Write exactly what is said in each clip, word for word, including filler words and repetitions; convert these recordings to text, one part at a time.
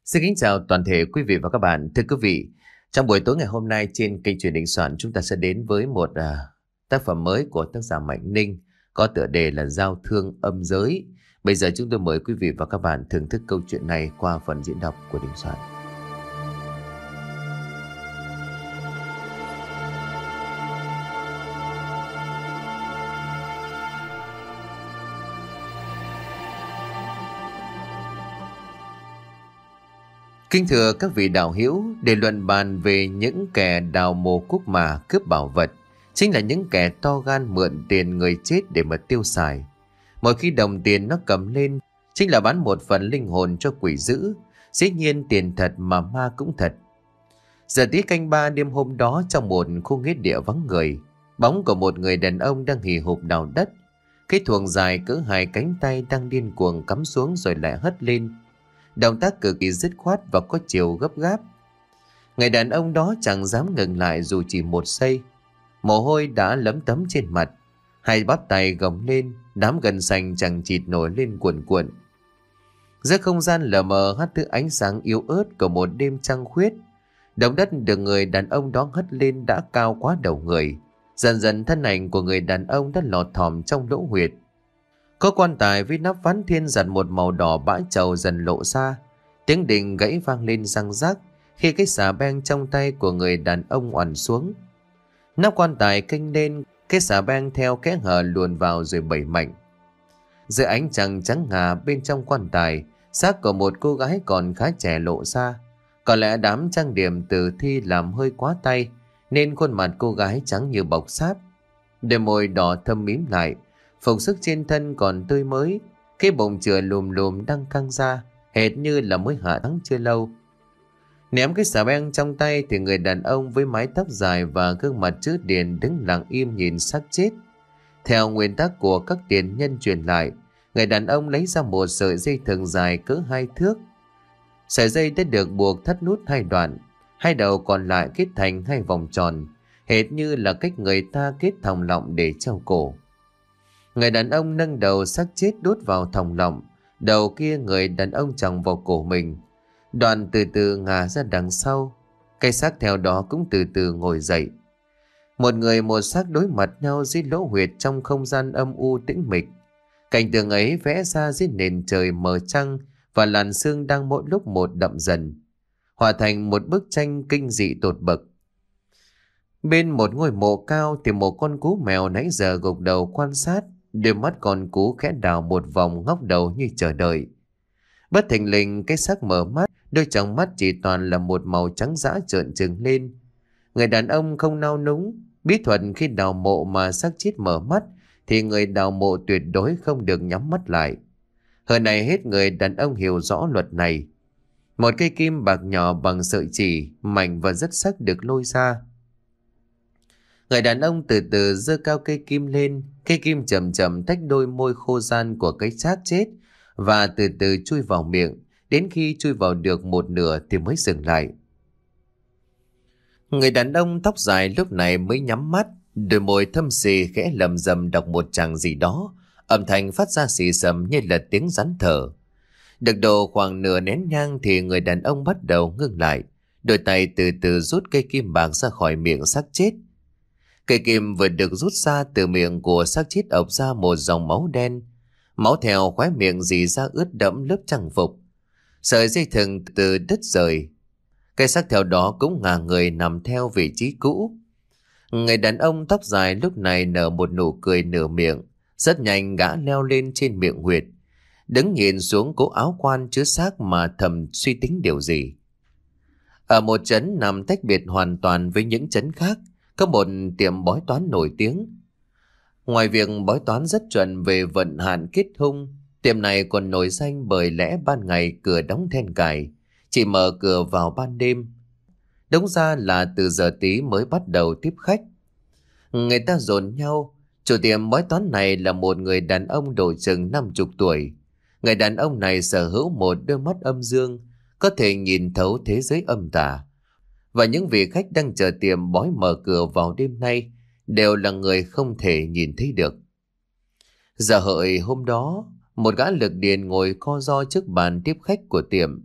Xin kính chào toàn thể quý vị và các bạn. Thưa quý vị, trong buổi tối ngày hôm nay trên kênh truyền hình Soạn, chúng ta sẽ đến với một à, tác phẩm mới của tác giả Mạnh Ninh có tựa đề là Giao thương âm giới. Bây giờ chúng tôi mời quý vị và các bạn thưởng thức câu chuyện này qua phần diễn đọc của Đình Soạn. Kính thưa các vị đạo hữu, để luận bàn về những kẻ đào mồ cuốc mà cướp bảo vật, chính là những kẻ to gan mượn tiền người chết để mà tiêu xài. Mỗi khi đồng tiền nó cầm lên, chính là bán một phần linh hồn cho quỷ dữ. Dĩ nhiên tiền thật mà ma cũng thật. Giờ tí canh ba đêm hôm đó, trong một khu nghĩa địa vắng người, bóng của một người đàn ông đang hì hục đào đất. Cái thuồng dài cỡ hai cánh tay đang điên cuồng cắm xuống rồi lại hất lên. Động tác cực kỳ dứt khoát và có chiều gấp gáp. Người đàn ông đó chẳng dám ngừng lại dù chỉ một giây. Mồ hôi đã lấm tấm trên mặt. Hai bắp tay gồng lên, đám gân xanh chẳng chịt nổi lên cuộn cuộn. Giữa không gian lờ mờ hắt thứ ánh sáng yếu ớt của một đêm trăng khuyết. Động đất được người đàn ông đó hất lên đã cao quá đầu người. Dần dần thân ảnh của người đàn ông đã lọt thỏm trong lỗ huyệt. Có quan tài với nắp ván thiên giặt một màu đỏ bãi trầu dần lộ ra. Tiếng đình gãy vang lên răng rắc khi cái xà beng trong tay của người đàn ông oằn xuống. Nắp quan tài kênh lên, cái xà beng theo kẽ hở luồn vào rồi bẩy mạnh. Dưới ánh trăng trắng ngà bên trong quan tài, xác của một cô gái còn khá trẻ lộ ra. Có lẽ đám trang điểm tử thi làm hơi quá tay, nên khuôn mặt cô gái trắng như bọc sáp. Đôi môi đỏ thâm mím lại, phục sức trên thân còn tươi mới, cái bụng chừa lùm lùm đang căng ra, hệt như là mới hạ tháng chưa lâu. Ném cái xà beng trong tay thì người đàn ông với mái tóc dài và gương mặt chữ điền đứng lặng im nhìn xác chết. Theo nguyên tắc của các tiền nhân truyền lại, người đàn ông lấy ra một sợi dây thừng dài cỡ hai thước. Sợi dây đã được buộc thắt nút hai đoạn, hai đầu còn lại kết thành hai vòng tròn, hệt như là cách người ta kết thòng lọng để treo cổ. Người đàn ông nâng đầu xác chết đút vào thòng lọng, đầu kia người đàn ông chồng vào cổ mình. Đoàn từ từ ngả ra đằng sau, cái xác theo đó cũng từ từ ngồi dậy. Một người một xác đối mặt nhau dưới lỗ huyệt trong không gian âm u tĩnh mịch. Cảnh tượng ấy vẽ ra dưới nền trời mờ trăng và làn sương đang mỗi lúc một đậm dần, hòa thành một bức tranh kinh dị tột bậc. Bên một ngôi mộ cao thì một con cú mèo nãy giờ gục đầu quan sát, đôi mắt con cú khẽ đảo một vòng ngóc đầu như chờ đợi. Bất thình lình cái xác mở mắt, đôi tròng mắt chỉ toàn là một màu trắng dã trợn trừng lên. Người đàn ông không nao núng, bí thuật khi đào mộ mà xác chết mở mắt thì người đào mộ tuyệt đối không được nhắm mắt lại. Hơn này hết người đàn ông hiểu rõ luật này. Một cây kim bạc nhỏ bằng sợi chỉ, mảnh và rất sắc được lôi ra. Người đàn ông từ từ giơ cao cây kim lên, cây kim chậm chậm tách đôi môi khô ran của cái xác chết và từ từ chui vào miệng, đến khi chui vào được một nửa thì mới dừng lại. Người đàn ông tóc dài lúc này mới nhắm mắt, đôi môi thâm xì khẽ lầm rầm đọc một tràng gì đó, âm thanh phát ra xì xầm như là tiếng rắn thở. Được độ khoảng nửa nén nhang thì người đàn ông bắt đầu ngưng lại, đôi tay từ từ rút cây kim bạc ra khỏi miệng xác chết. Cây kim vừa được rút ra từ miệng của xác chết ộc ra một dòng máu đen. Máu theo khóe miệng rỉ ra ướt đẫm lớp trang phục. Sợi dây thừng từ đứt rời. Cái xác theo đó cũng ngả người nằm theo vị trí cũ. Người đàn ông tóc dài lúc này nở một nụ cười nửa miệng. Rất nhanh gã leo lên trên miệng huyệt, đứng nhìn xuống cố áo quan chứa xác mà thầm suy tính điều gì. Ở một trấn nằm tách biệt hoàn toàn với những trấn khác, có một tiệm bói toán nổi tiếng. Ngoài việc bói toán rất chuẩn về vận hạn kết hung, tiệm này còn nổi danh bởi lẽ ban ngày cửa đóng then cài, chỉ mở cửa vào ban đêm. Đúng ra là từ giờ tí mới bắt đầu tiếp khách. Người ta dồn nhau. Chủ tiệm bói toán này là một người đàn ông độ chừng năm chục tuổi. Người đàn ông này sở hữu một đôi mắt âm dương, có thể nhìn thấu thế giới âm tà. Và những vị khách đang chờ tiệm bói mở cửa vào đêm nay đều là người không thể nhìn thấy được. Giờ hợi hôm đó, một gã lực điền ngồi co ro trước bàn tiếp khách của tiệm.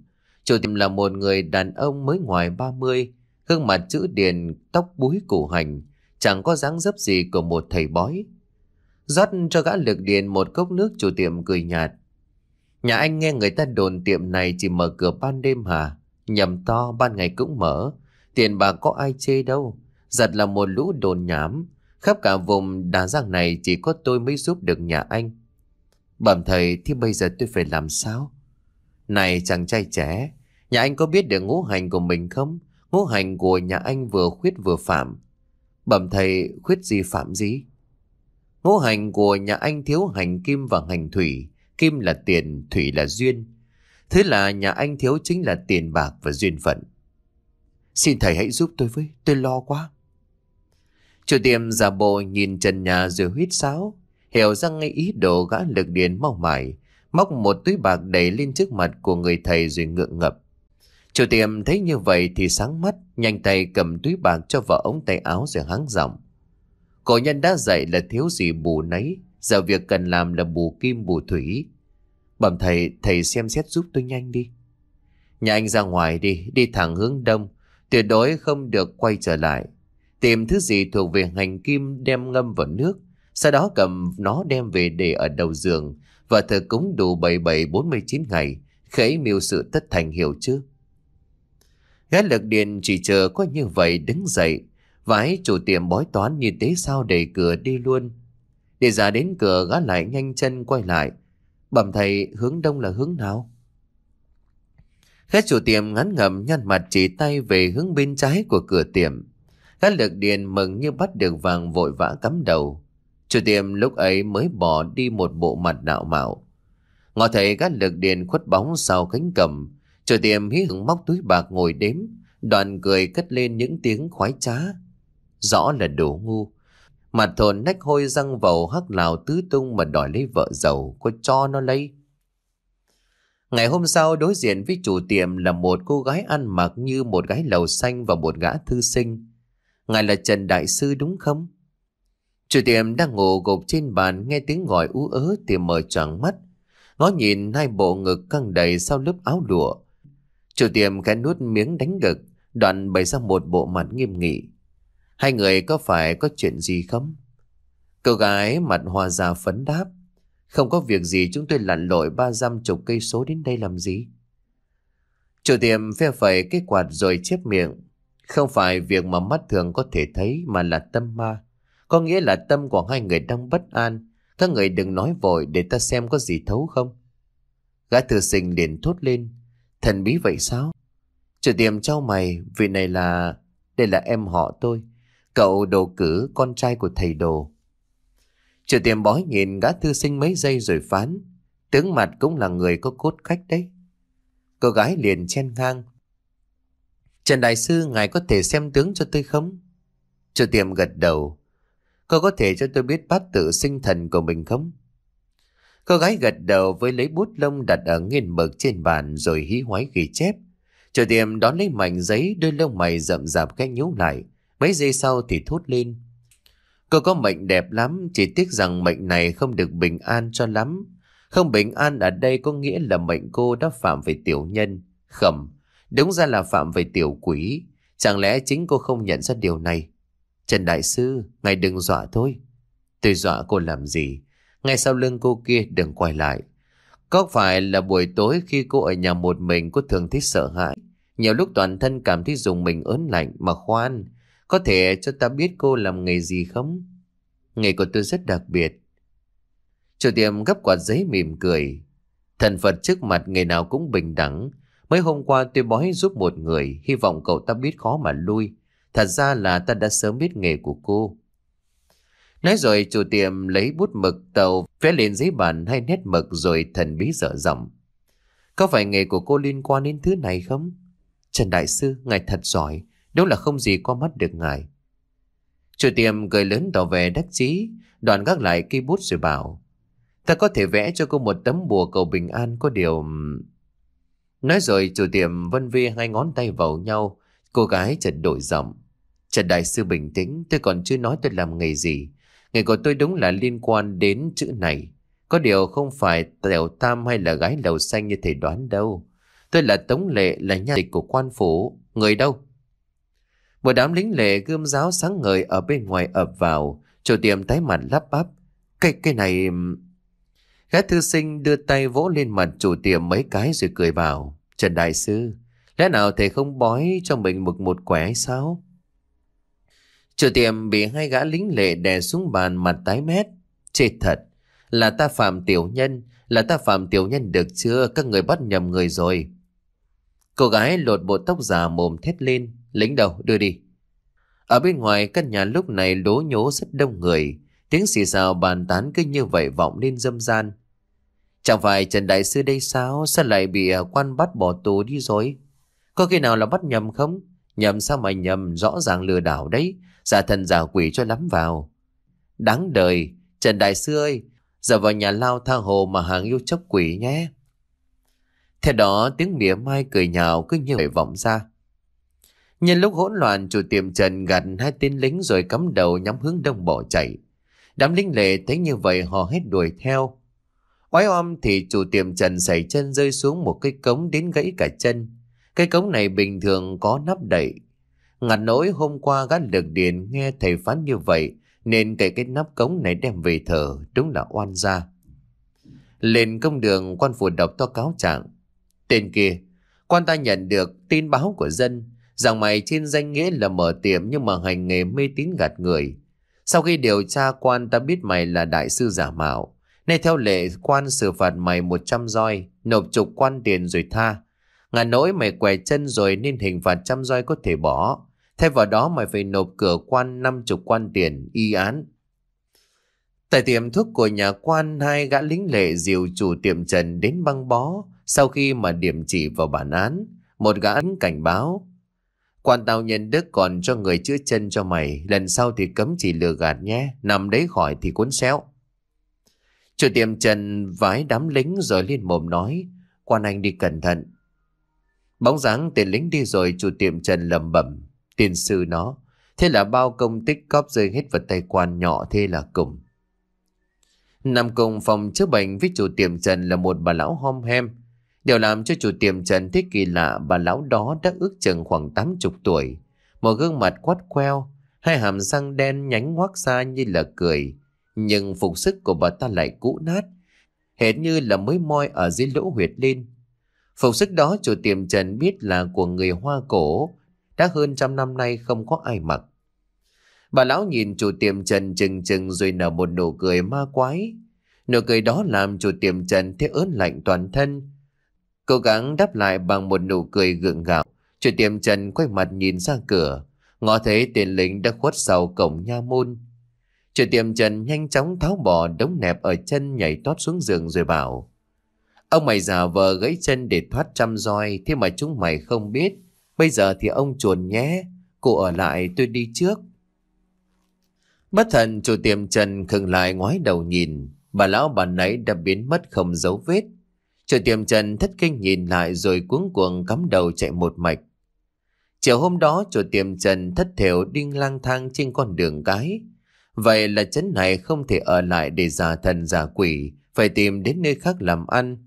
Chủ tiệm là một người đàn ông mới ngoài ba mươi, gương mặt chữ điền, tóc búi củ hành, chẳng có dáng dấp gì của một thầy bói. Rót cho gã Lực Điền một cốc nước, chủ tiệm cười nhạt. Nhà anh nghe người ta đồn tiệm này chỉ mở cửa ban đêm hả? Nhầm to, ban ngày cũng mở. Tiền bạc có ai chê đâu. Giật là một lũ đồn nhảm. Khắp cả vùng Đà Giang này chỉ có tôi mới giúp được nhà anh. Bẩm thầy, thì bây giờ tôi phải làm sao? Này chàng trai trẻ, nhà anh có biết được ngũ hành của mình không? Ngũ hành của nhà anh vừa khuyết vừa phạm. Bẩm thầy, khuyết gì phạm gì? Ngũ hành của nhà anh thiếu hành kim và hành thủy. Kim là tiền, thủy là duyên. Thế là nhà anh thiếu chính là tiền bạc và duyên phận. Xin thầy hãy giúp tôi với, tôi lo quá. Chủ tiệm giả bộ nhìn trần nhà rồi huýt sáo, hiểu ra ngay ý đồ gã Lực Điền mau mải, móc một túi bạc đẩy lên trước mặt của người thầy rồi ngượng ngập. Chủ tiệm thấy như vậy thì sáng mắt, nhanh tay cầm túi bạc cho vào ống tay áo rồi hắng giọng. Cổ nhân đã dạy là thiếu gì bù nấy, giờ việc cần làm là bù kim bù thủy. Bẩm thầy, thầy xem xét giúp tôi nhanh đi. Nhà anh ra ngoài đi, đi thẳng hướng đông, tuyệt đối không được quay trở lại. Tìm thứ gì thuộc về hành kim đem ngâm vào nước, sau đó cầm nó đem về để ở đầu giường và thờ cúng đủ bảy bảy bốn mươi chín ngày, khế mưu sự tất thành, hiểu chứ? Gã Lực Điền chỉ chờ có như vậy đứng dậy, vái chủ tiệm bói toán như thế sao đẩy cửa đi luôn. Để ra đến cửa, gã lại nhanh chân quay lại. Bẩm thầy, hướng đông là hướng nào? Gã chủ tiệm ngán ngẩm nhăn mặt chỉ tay về hướng bên trái của cửa tiệm. Gã Lực Điền mừng như bắt được vàng vội vã cắm đầu. Chủ tiệm lúc ấy mới bỏ đi một bộ mặt nạo mạo. Ngọ thấy gã Lực Điền khuất bóng sau cánh cầm, chủ tiệm hí hửng móc túi bạc ngồi đếm, đoạn cười cất lên những tiếng khoái trá. Rõ là đồ ngu. Mặt thồn nách hôi răng vầu hắc lào tứ tung mà đòi lấy vợ giàu, có cho nó lấy. Ngày hôm sau, đối diện với chủ tiệm là một cô gái ăn mặc như một gái lầu xanh và một gã thư sinh. Ngài là Trần Đại Sư đúng không? Chủ tiệm đang ngủ gục trên bàn, nghe tiếng gọi ú ớ thì mở choàng mắt, ngó nhìn hai bộ ngực căng đầy sau lớp áo lụa. Chủ tiệm khẽ nuốt miếng đánh ngực, đoạn bày ra một bộ mặt nghiêm nghị. Hai người có phải có chuyện gì không? Cô gái mặt hoa già phấn đáp. Không có việc gì, chúng tôi lặn lội ba dăm chục cây số đến đây làm gì? Chủ tiệm phe phẩy cái quạt rồi chép miệng. Không phải việc mà mắt thường có thể thấy mà là tâm ma. Có nghĩa là tâm của hai người đang bất an. Các người đừng nói vội để ta xem có gì thấu không. Gã thư sinh liền thốt lên. Thần bí vậy sao? Chủ tiệm trao mày. Vị này là... Đây là em họ tôi. Cậu Đồ Cử, con trai của thầy Đồ. Chủ tiệm bói nhìn gã thư sinh mấy giây rồi phán. Tướng mặt cũng là người có cốt cách đấy. Cô gái liền chen ngang. Trần Đại Sư, ngài có thể xem tướng cho tôi không? Chủ tiệm gật đầu. Cô có thể cho tôi biết bát tự sinh thần của mình không? Cô gái gật đầu với lấy bút lông đặt ở nghiền mực trên bàn rồi hí hoái ghi chép. Chủ tiệm đón lấy mảnh giấy, đôi lông mày rậm rạp cái nhíu lại. Mấy giây sau thì thốt lên. Cô có mệnh đẹp lắm, chỉ tiếc rằng mệnh này không được bình an cho lắm. Không bình an ở đây có nghĩa là mệnh cô đã phạm về tiểu nhân. Khẩm, đúng ra là phạm về tiểu quỷ. Chẳng lẽ chính cô không nhận ra điều này? Trần Đại Sư, ngài đừng dọa thôi. Tôi dọa cô làm gì? Ngay sau lưng cô kia đừng quay lại. Có phải là buổi tối khi cô ở nhà một mình cô thường thấy sợ hãi? Nhiều lúc toàn thân cảm thấy dùng mình ớn lạnh. Mà khoan, có thể cho ta biết cô làm nghề gì không? Nghề của tôi rất đặc biệt. Chủ tiệm gấp quạt giấy mỉm cười. Thần Phật trước mặt ngày nào cũng bình đẳng. Mấy hôm qua tôi bói giúp một người, hy vọng cậu ta biết khó mà lui. Thật ra là ta đã sớm biết nghề của cô. Nói rồi chủ tiệm lấy bút mực tàu vẽ lên giấy bàn hai nét mực rồi thần bí dở giọng. Có phải nghề của cô liên quan đến thứ này không? Trần Đại Sư, ngài thật giỏi, đúng là không gì qua mắt được ngài. Chủ tiệm cười lớn tỏ vẻ đắc chí, đoạn gác lại cây bút rồi bảo. Ta có thể vẽ cho cô một tấm bùa cầu bình an, có điều... Nói rồi chủ tiệm vân vi hai ngón tay vào nhau. Cô gái chợt đổi giọng. Trần Đại Sư bình tĩnh, tôi còn chưa nói tôi làm nghề gì. Nghề của tôi đúng là liên quan đến chữ này. Có điều không phải tiểu tam hay là gái lầu xanh như thầy đoán đâu. Tôi là Tống Lệ, là nha dịch của quan phủ. Người đâu? Một đám lính lệ gươm giáo sáng ngời ở bên ngoài ập vào. Chủ tiệm tái mặt lắp bắp. Cái cái này... Gã thư sinh đưa tay vỗ lên mặt chủ tiệm mấy cái rồi cười bảo. Trần đại sư, lẽ nào thầy không bói cho mình một một quẻ hay sao? Chủ tiệm bị hai gã lính lệ đè xuống bàn, mặt tái mét. Chết thật, là ta Phạm tiểu nhân, là ta Phạm tiểu nhân được chưa? Các người bắt nhầm người rồi. Cô gái lột bộ tóc già mồm thét lên. Lính đâu, đưa đi. Ở bên ngoài căn nhà lúc này lố nhố rất đông người. Tiếng xì xào bàn tán cứ như vậy vọng lên râm ran. Chẳng phải Trần đại sư đây sao? Sao lại bị quan bắt bỏ tù đi rồi? Có khi nào là bắt nhầm không? Nhầm sao mà nhầm, rõ ràng lừa đảo đấy. Giả thần giả quỷ cho lắm vào. Đáng đời, Trần đại sư ơi, giờ vào nhà lao tha hồ mà hàng yêu chốc quỷ nhé. Theo đó tiếng mỉa mai cười nhạo cứ như vậy vọng ra. Nhân lúc hỗn loạn, chủ tiệm Trần gạt hai tên lính rồi cắm đầu nhắm hướng đông bỏ chạy. Đám lính lệ thấy như vậy họ hét đuổi theo. Oái oăm thì chủ tiệm Trần sẩy chân rơi xuống một cái cống đến gãy cả chân. Cái cống này bình thường có nắp đậy. Ngặt nỗi hôm qua gã Lực Điền nghe thầy phán như vậy nên cậy cái nắp cống này đem về thờ, đúng là oan gia. Lên công đường, quan phủ đọc to cáo trạng. Tên kia, quan ta nhận được tin báo của dân rằng mày trên danh nghĩa là mở tiệm nhưng mà hành nghề mê tín gạt người. Sau khi điều tra, quan ta biết mày là đại sư giả mạo. Nay theo lệ quan xử phạt mày một trăm roi, nộp chục quan tiền rồi tha. Ngả nỗi mày què chân rồi nên hình phạt trăm roi có thể bỏ. Thay vào đó mày phải nộp cửa quan năm chục quan tiền, y án. Tại tiệm thuốc của nhà quan, hai gã lính lệ dìu chủ tiệm Trần đến băng bó. Sau khi mà điểm chỉ vào bản án, một gã cảnh báo. Quan tao nhân đức còn cho người chữa chân cho mày, lần sau thì cấm chỉ lừa gạt nhé, nằm đấy khỏi thì cuốn xéo. Chủ tiệm Trần vái đám lính rồi lên mồm nói, quan anh đi cẩn thận. Bóng dáng tên lính đi rồi, chủ tiệm Trần lẩm bẩm, tiền sư nó, thế là bao công tích cóp rơi hết vào tay quan nhỏ thế là cùng. Nằm cùng phòng chữa bệnh với chủ tiệm Trần là một bà lão hom hem. Điều làm cho chủ tiệm Trần thấy kỳ lạ, bà lão đó đã ước chừng khoảng tám chục tuổi. Một gương mặt quắt queo, hai hàm răng đen nhánh ngoác ra như là cười. Nhưng phục sức của bà ta lại cũ nát, hệt như là mới moi ở dưới lỗ huyệt lên. Phục sức đó chủ tiệm Trần biết là của người Hoa cổ, đã hơn trăm năm nay không có ai mặc. Bà lão nhìn chủ tiệm Trần chừng chừng rồi nở một nụ cười ma quái. Nụ cười đó làm chủ tiệm Trần thấy ớn lạnh toàn thân. Cố gắng đáp lại bằng một nụ cười gượng gạo. Chủ tiệm Trần quay mặt nhìn ra cửa, ngó thấy tên lính đã khuất sau cổng nha môn. Chủ tiệm Trần nhanh chóng tháo bỏ đống nẹp ở chân, nhảy tót xuống giường rồi bảo, ông mày giả vờ gãy chân để thoát trăm roi, thế mà chúng mày không biết. Bây giờ thì ông chuồn nhé, cô ở lại tôi đi trước. Bất thần chủ tiệm Trần khựng lại ngoái đầu nhìn, bà lão bà nãy đã biến mất không dấu vết. Chủ tiệm Trần thất kinh nhìn lại rồi cuống cuồng cắm đầu chạy một mạch. Chiều hôm đó chủ tiệm Trần thất thểu đi lang thang trên con đường cái. Vậy là trấn này không thể ở lại để giả thần giả quỷ, phải tìm đến nơi khác làm ăn.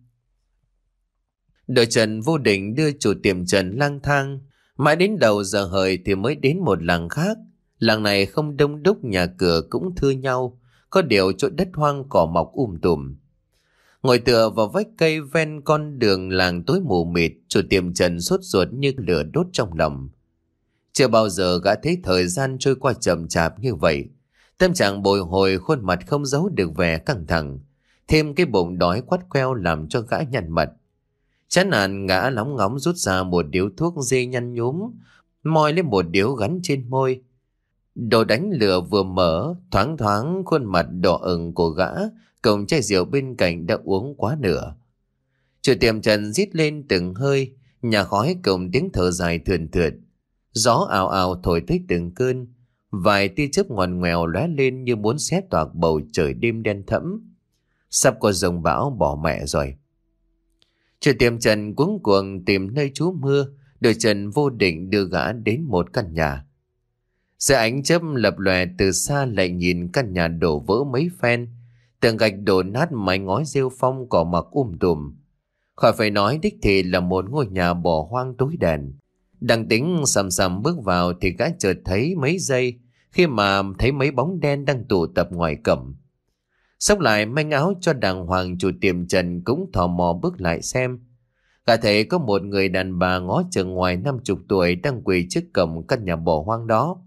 Đội Trần vô định đưa chủ tiệm Trần lang thang, mãi đến đầu giờ hợi thì mới đến một làng khác. Làng này không đông đúc, nhà cửa cũng thưa nhau, có điều chỗ đất hoang cỏ mọc um tùm. Ngồi tựa vào vách cây ven con đường làng tối mù mịt, chủ tiệm Trần sốt ruột như lửa đốt trong lòng. Chưa bao giờ gã thấy thời gian trôi qua chậm chạp như vậy. Tâm trạng bồi hồi, khuôn mặt không giấu được vẻ căng thẳng. Thêm cái bụng đói quắt queo làm cho gã nhăn mặt. Chán nản gã lóng ngóng rút ra một điếu thuốc dê nhăn nhúm, moi lên một điếu gắn trên môi. Đồ đánh lửa vừa mở, thoáng thoáng khuôn mặt đỏ ửng của gã, cộng chai rượu bên cạnh đã uống quá nửa. Chủ tiệm Trần rít lên từng hơi, nhà khói cộng tiếng thở dài thườn thượt. Gió ào ào thổi tới từng cơn, vài tia chớp ngoằn ngoèo lóe lên như muốn xé toạc bầu trời đêm đen thẫm. Sắp có dòng bão bỏ mẹ rồi. Chủ tiệm Trần cuống cuồng tìm nơi trú mưa, đội Trần vô định đưa gã đến một căn nhà. Dưới ánh chớp lập lòe từ xa lại nhìn căn nhà đổ vỡ mấy phen, tường gạch đổ nát, mái ngói rêu phong cỏ mọc um tùm. Khỏi phải nói đích thì là một ngôi nhà bỏ hoang tối đèn. Đang tính sầm sầm bước vào thì gã chợt thấy mấy giây khi mà thấy mấy bóng đen đang tụ tập ngoài cổng. Xốc lại manh áo cho đàng hoàng, chủ tiệm Trần cũng tò mò bước lại xem. Gã thấy có một người đàn bà ngó chừng ngoài năm chục tuổi đang quỳ trước cổng căn nhà bỏ hoang đó.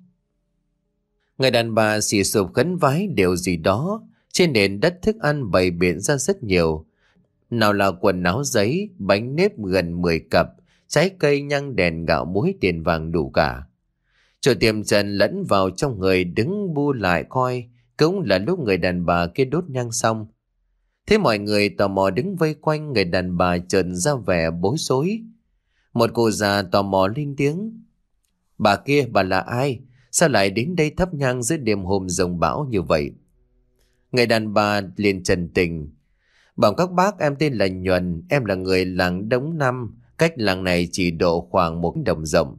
Người đàn bà xì sụp khấn vái điều gì đó. Trên nền đất thức ăn bày biện ra rất nhiều. Nào là quần áo giấy, bánh nếp gần mười cặp, trái cây, nhang, đèn, gạo, muối, tiền vàng đủ cả. Chủ tiệm Trần lẫn vào trong người đứng bu lại coi. Cũng là lúc người đàn bà kia đốt nhang xong. Thế mọi người tò mò đứng vây quanh, người đàn bà chợt ra vẻ bối rối. Một cô già tò mò lên tiếng: "Bà kia, bà là ai? Sao lại đến đây thắp nhang giữa đêm hôm giông bão như vậy?" Người đàn bà liền trần tình: "Bảo các bác, em tên là Nhuần, em là người làng Đống Năm, cách làng này chỉ độ khoảng một đồng rộng."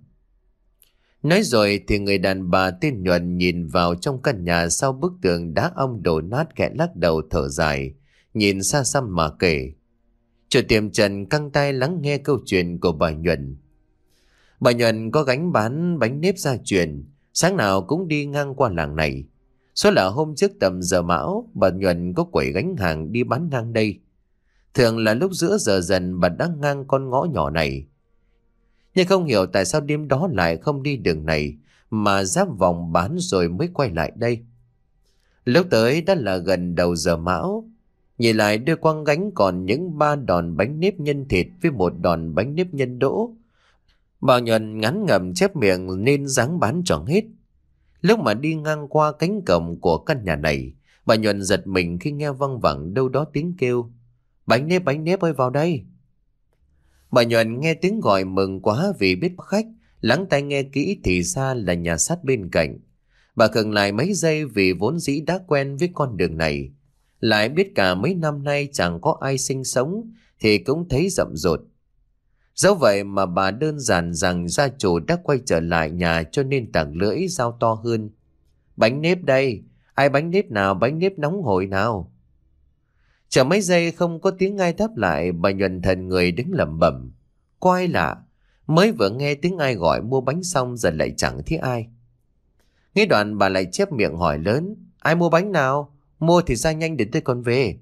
Nói rồi thì người đàn bà tên Nhuần nhìn vào trong căn nhà sau bức tường đá ong đổ nát, kẻ lắc đầu thở dài, nhìn xa xăm mà kể. Chủ tiệm Trần căng tay lắng nghe câu chuyện của bà Nhuần. Bà Nhuần có gánh bán bánh nếp gia truyền, sáng nào cũng đi ngang qua làng này. Số là hôm trước tầm giờ mão, bà Nhuần có quẩy gánh hàng đi bán ngang đây. Thường là lúc giữa giờ dần bà đang ngang con ngõ nhỏ này. Nhưng không hiểu tại sao đêm đó lại không đi đường này mà giáp vòng bán rồi mới quay lại đây. Lúc tới đã là gần đầu giờ mão. Nhìn lại đưa quăng gánh còn những ba đòn bánh nếp nhân thịt với một đòn bánh nếp nhân đỗ. Bà Nhuần ngắn ngầm chép miệng nên dáng bán trọn hết. Lúc mà đi ngang qua cánh cổng của căn nhà này, bà Nhuần giật mình khi nghe văng vẳng đâu đó tiếng kêu: "Bánh nếp, bánh nếp ơi, vào đây!" Bà Nhuần nghe tiếng gọi mừng quá vì biết khách, lắng tai nghe kỹ thì ra là nhà sát bên cạnh. Bà khựng lại mấy giây vì vốn dĩ đã quen với con đường này. Lại biết cả mấy năm nay chẳng có ai sinh sống thì cũng thấy rậm rột. Dẫu vậy mà bà đơn giản rằng gia chủ đã quay trở lại nhà cho nên tảng lưỡi giao to hơn: "Bánh nếp đây, ai bánh nếp nào, bánh nếp nóng hổi nào." Chờ mấy giây không có tiếng ai đáp lại, bà Nhuần thần người đứng lẩm bẩm: "Quái lạ, mới vừa nghe tiếng ai gọi mua bánh xong giờ lại chẳng thấy ai." Nghe đoạn bà lại chép miệng hỏi lớn: "Ai mua bánh nào? Mua thì ra nhanh để tôi còn về."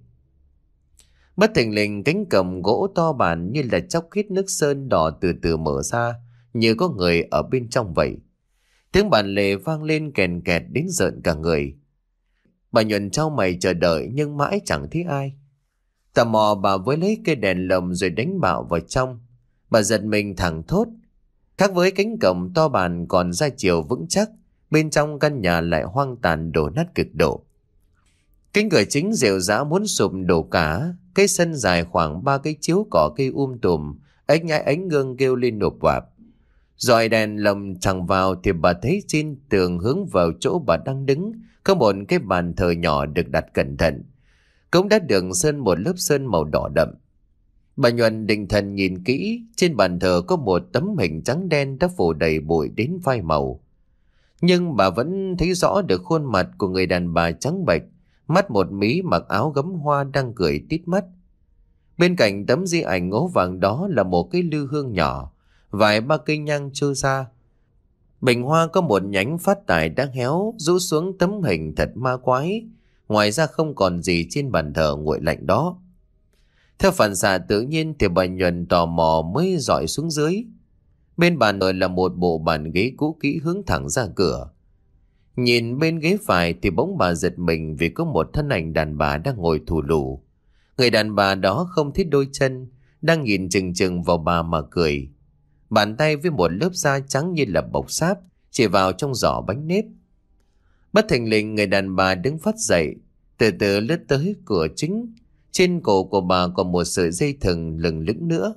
Bất thình lình cánh cổng gỗ to bản như là chóc khít nước sơn đỏ từ từ mở ra, như có người ở bên trong vậy. Tiếng bàn lề vang lên kèn kẹt đến rợn cả người. Bà Nhuần trao mày chờ đợi nhưng mãi chẳng thấy ai. Tò mò bà với lấy cây đèn lồng rồi đánh bạo vào trong. Bà giật mình thẳng thốt. Khác với cánh cổng to bản còn ra chiều vững chắc, bên trong căn nhà lại hoang tàn đổ nát cực độ. Cánh cửa chính rệu rã muốn sụp đổ cả. Cái sân dài khoảng ba cái chiếu cỏ cây um tùm, ếch nhái ánh gương kêu lên nộp vạp. Dọi đèn lồng thẳng vào thì bà thấy trên tường hướng vào chỗ bà đang đứng có một cái bàn thờ nhỏ được đặt cẩn thận, cũng đã được sơn một lớp sơn màu đỏ đậm. Bà Nhuần định thần nhìn kỹ, trên bàn thờ có một tấm hình trắng đen đã phủ đầy bụi đến phai màu. Nhưng bà vẫn thấy rõ được khuôn mặt của người đàn bà trắng bệch, mắt một mí mặc áo gấm hoa đang cười tít mắt. Bên cạnh tấm di ảnh ngố vàng đó là một cái lư hương nhỏ, vài ba cây nhang trôi ra. Bình hoa có một nhánh phát tài đang héo rũ xuống tấm hình thật ma quái. Ngoài ra không còn gì trên bàn thờ nguội lạnh đó. Theo phản xạ tự nhiên thì bà Nhuần tò mò mới dọi xuống dưới. Bên bàn thờ là một bộ bàn ghế cũ kỹ hướng thẳng ra cửa. Nhìn bên ghế phải thì bỗng bà giật mình vì có một thân ảnh đàn bà đang ngồi thù lù. Người đàn bà đó không thích đôi chân, đang nhìn chừng chừng vào bà mà cười. Bàn tay với một lớp da trắng như là bọc sáp chỉ vào trong giỏ bánh nếp. Bất thình lình người đàn bà đứng phát dậy, từ từ lướt tới cửa chính. Trên cổ của bà còn một sợi dây thừng lừng lững nữa.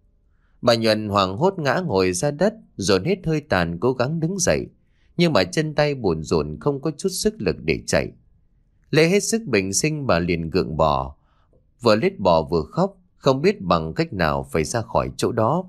Bà Nhuần hoảng hốt ngã ngồi ra đất, dồn hết hơi tàn cố gắng đứng dậy, nhưng mà chân tay bủn rủn không có chút sức lực để chạy. Lấy hết sức bình sinh bà liền gượng bò, vừa lết bò vừa khóc, không biết bằng cách nào phải ra khỏi chỗ đó.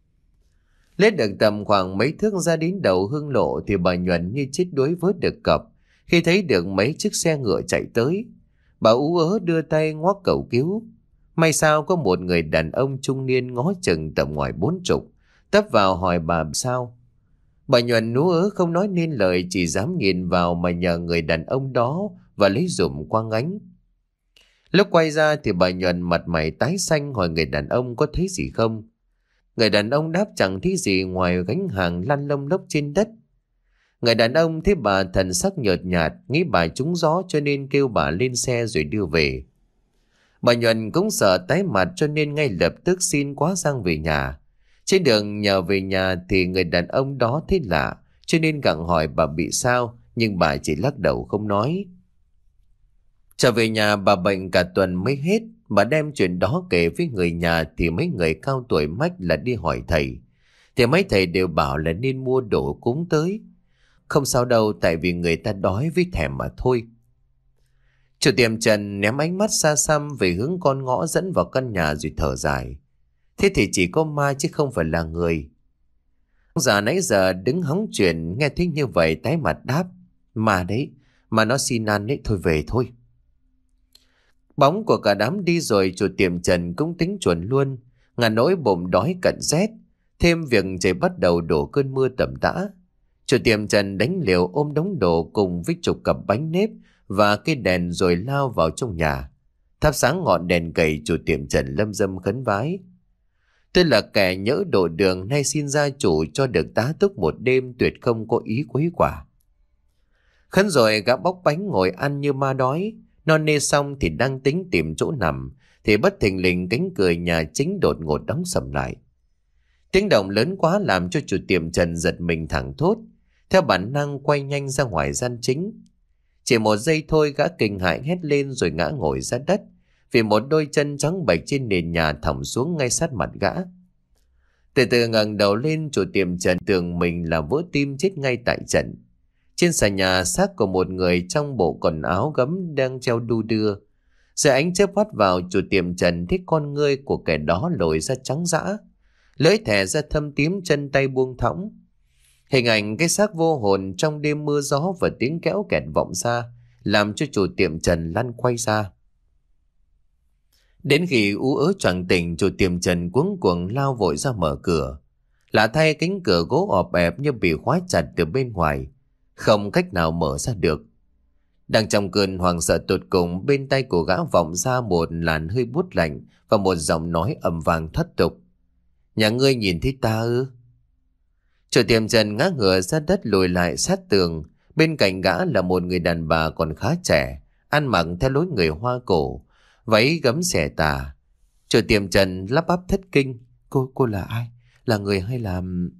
Lết được tầm khoảng mấy thước ra đến đầu hương lộ thì bà Nhuần như chết đuối vớt được cọc khi thấy được mấy chiếc xe ngựa chạy tới. Bà ú ớ đưa tay ngoắc cầu cứu. May sao có một người đàn ông trung niên ngó chừng tầm ngoài bốn chục, tấp vào hỏi bà sao. Bà Nhuần nú ớ không nói nên lời, chỉ dám nhìn vào mà nhờ người đàn ông đó và lấy dùm qua ngánh. Lúc quay ra thì bà Nhuần mặt mày tái xanh hỏi người đàn ông có thấy gì không. Người đàn ông đáp chẳng thấy gì ngoài gánh hàng lăn lông lốc trên đất. Người đàn ông thấy bà thần sắc nhợt nhạt, nghĩ bà trúng gió cho nên kêu bà lên xe rồi đưa về. Bà Nhuần cũng sợ tái mặt cho nên ngay lập tức xin quá giang về nhà. Trên đường nhờ về nhà thì người đàn ông đó thấy lạ cho nên gặng hỏi bà bị sao, nhưng bà chỉ lắc đầu không nói. Trở về nhà bà bệnh cả tuần mới hết. Bà đem chuyện đó kể với người nhà thì mấy người cao tuổi mách là đi hỏi thầy. Thì mấy thầy đều bảo là nên mua đồ cúng tới. Không sao đâu, tại vì người ta đói với thèm mà thôi. Chủ tiệm Trần ném ánh mắt xa xăm về hướng con ngõ dẫn vào căn nhà rồi thở dài. Thế thì chỉ có ma chứ không phải là người. Ông già nãy giờ đứng hóng chuyện nghe thấy như vậy tái mặt đáp. Mà đấy, mà nó xin ăn đấy, thôi về thôi. Bóng của cả đám đi rồi, chủ tiệm Trần cũng tính chuẩn luôn. Ngàn nỗi bụng đói cận rét, thêm việc trời bắt đầu đổ cơn mưa tầm tã. Chủ tiệm Trần đánh liều ôm đống đồ cùng với chục cặp bánh nếp và cây đèn rồi lao vào trong nhà. Thắp sáng ngọn đèn cầy, chủ tiệm Trần lâm dâm khấn vái. Tôi là kẻ nhỡ độ đường, nay xin gia chủ cho được tá túc một đêm, tuyệt không có ý quấy quả. Khấn rồi gã bóc bánh ngồi ăn như ma đói. Non nê xong thì đang tính tìm chỗ nằm thì bất thình lình cánh cửa nhà chính đột ngột đóng sầm lại. Tiếng động lớn quá làm cho chủ tiệm Trần giật mình thẳng thốt, theo bản năng quay nhanh ra ngoài gian chính. Chỉ một giây thôi gã kinh hãi hét lên rồi ngã ngồi ra đất, vì một đôi chân trắng bệch trên nền nhà thõng xuống ngay sát mặt gã. Từ từ ngẩng đầu lên, chủ tiệm Trần tưởng mình là vỡ tim chết ngay tại trận. Trên xà nhà xác của một người trong bộ quần áo gấm đang treo đu đưa. Dưới ánh chớp hắt vào, chủ tiệm Trần thấy con ngươi của kẻ đó lồi ra trắng dã, lưỡi thè ra thâm tím, chân tay buông thõng. Hình ảnh cái xác vô hồn trong đêm mưa gió và tiếng kéo kẹt vọng ra làm cho chủ tiệm Trần lăn quay ra. Đến khi ú ớ choàng tỉnh, chủ tiệm Trần cuống cuồng lao vội ra mở cửa. Lạ thay, cánh cửa gỗ ọp ẹp như bị khóa chặt từ bên ngoài, không cách nào mở ra được. Đang trong cơn hoảng sợ tột cùng, bên tay của gã vọng ra một làn hơi buốt lạnh và một giọng nói ầm vang thoát tục. Nhà ngươi nhìn thấy ta ư? Chủ tiệm Trần ngã ngửa ra đất lùi lại sát tường. Bên cạnh gã là một người đàn bà còn khá trẻ, ăn mặc theo lối người Hoa cổ, váy gấm xẻ tà. Chủ tiệm Trần lắp bắp thất kinh. Cô, cô là ai? Là người hay là...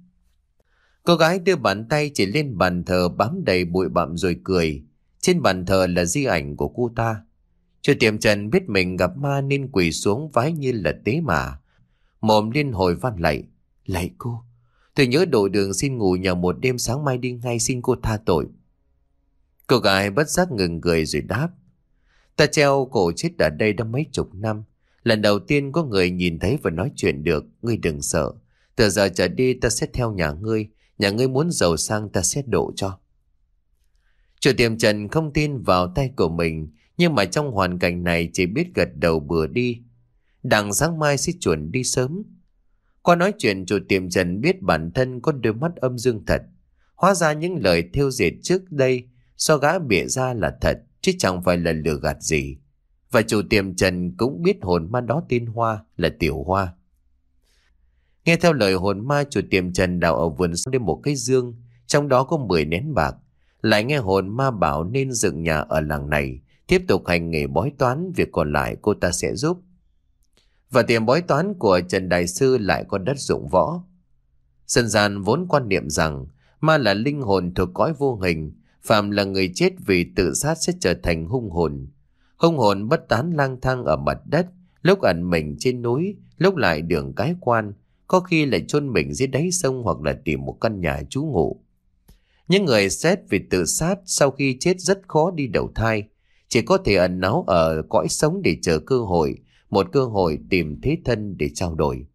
Cô gái đưa bàn tay chỉ lên bàn thờ bám đầy bụi bặm rồi cười. Trên bàn thờ là di ảnh của cô ta. Chủ tiệm Trần biết mình gặp ma nên quỳ xuống vái như là tế mà, mồm liên hồi van lạy. Lạy cô, tôi nhớ độ đường xin ngủ nhờ một đêm, sáng mai đi ngay, xin cô tha tội. Cô gái bất giác ngừng cười rồi đáp. Ta treo cổ chết ở đây đã mấy chục năm. Lần đầu tiên có người nhìn thấy và nói chuyện được. Ngươi đừng sợ, từ giờ trở đi ta sẽ theo nhà ngươi. Nhà ngươi muốn giàu sang ta sẽ độ cho. Chủ tiệm Trần không tin vào tay của mình, nhưng mà trong hoàn cảnh này chỉ biết gật đầu bừa đi. Đặng sáng mai sẽ chuẩn đi sớm. Qua nói chuyện, chủ tiệm Trần biết bản thân có đôi mắt âm dương thật. Hóa ra những lời thêu dệt trước đây do gã bịa ra là thật, chứ chẳng phải là lừa gạt gì. Và chủ tiệm Trần cũng biết hồn ma đó tên Hoa, là Tiểu Hoa. Nghe theo lời hồn ma, chủ tiệm Trần đào ở vườn sau đến một cái dương, trong đó có mười nén bạc. Lại nghe hồn ma bảo nên dựng nhà ở làng này, tiếp tục hành nghề bói toán, việc còn lại cô ta sẽ giúp. Và tiền bói toán của Trần Đại Sư lại có đất dụng võ. Dân gian vốn quan niệm rằng ma là linh hồn thuộc cõi vô hình, phàm là người chết vì tự sát sẽ trở thành hung hồn. Hung hồn bất tán lang thang ở mặt đất, lúc ẩn mình trên núi, lúc lại đường cái quan, có khi lại chôn mình dưới đáy sông hoặc là tìm một căn nhà trú ngụ. Những người xét vì tự sát sau khi chết rất khó đi đầu thai, chỉ có thể ẩn náu ở cõi sống để chờ cơ hội, một cơ hội tìm thế thân để trao đổi.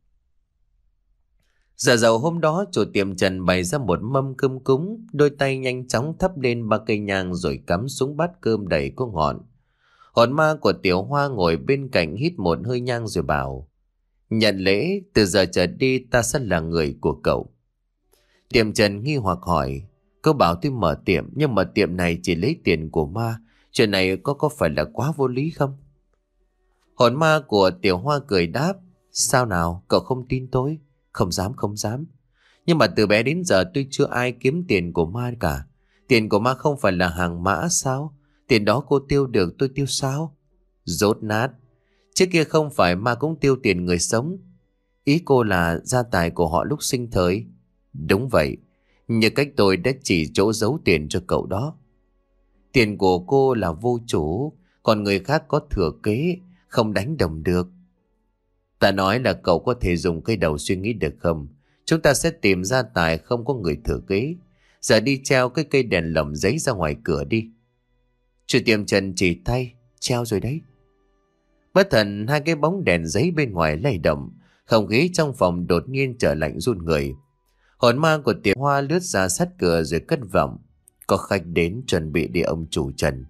Giờ dậu hôm đó, chủ tiệm Trần bày ra một mâm cơm cúng, đôi tay nhanh chóng thắp lên ba cây nhang rồi cắm xuống bát cơm đầy có ngọn. Hồn ma của Tiểu Hoa ngồi bên cạnh hít một hơi nhang rồi bảo: Nhận lễ, từ giờ trở đi ta sẽ là người của cậu. Tiệm Trần nghi hoặc hỏi: Cô bảo tôi mở tiệm, nhưng mà tiệm này chỉ lấy tiền của ma. Chuyện này có có phải là quá vô lý không? Hồn ma của Tiểu Hoa cười đáp: Sao nào, cậu không tin tôi? Không dám, không dám. Nhưng mà từ bé đến giờ tôi chưa ai kiếm tiền của ma cả. Tiền của ma không phải là hàng mã sao? Tiền đó cô tiêu được, tôi tiêu sao? Dốt nát. Trước kia không phải ma cũng tiêu tiền người sống. Ý cô là gia tài của họ lúc sinh thời. Đúng vậy. Như cách tôi đã chỉ chỗ giấu tiền cho cậu đó. Tiền của cô là vô chủ, còn người khác có thừa kế, không đánh đồng được. Ta nói là cậu có thể dùng cây đầu suy nghĩ được không? Chúng ta sẽ tìm ra tài không có người thừa kế. Giờ đi treo cái cây đèn lồng giấy ra ngoài cửa đi. Chủ tiệm Trần chỉ tay: Treo rồi đấy. Bất thần hai cái bóng đèn giấy bên ngoài lay động. Không khí trong phòng đột nhiên trở lạnh run người. Hồn ma của Tiểu Hoa lướt ra sát cửa rồi cất vọng: Có khách đến, chuẩn bị đi ông chủ Trần.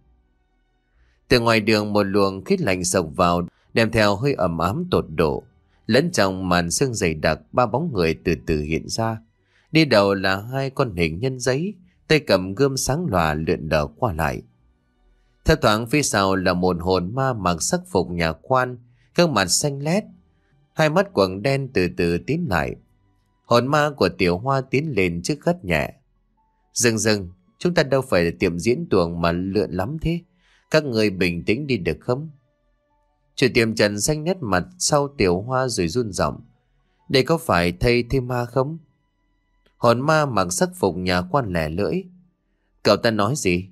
Từ ngoài đường một luồng khí lạnh sộc vào, đem theo hơi ẩm ám tột độ. Lẫn trong màn sương dày đặc, ba bóng người từ từ hiện ra. Đi đầu là hai con hình nhân giấy, tay cầm gươm sáng lòa lượn lờ qua lại. Theo thoáng phía sau là một hồn ma mặc sắc phục nhà quan, gương mặt xanh lét, hai mắt quầng đen từ từ tiến lại. Hồn ma của Tiểu Hoa tiến lên trước gắt nhẹ: Dừng dừng, chúng ta đâu phải là tiệm diễn tuồng mà lượn lắm thế. Các người bình tĩnh đi được không? Chủ tiệm Trần xanh nét mặt sau Tiểu Hoa rồi run giọng: Đây có phải thầy thêm ma không? Hồn ma mặc sắc phục nhà quan lẻ lưỡi: Cậu ta nói gì?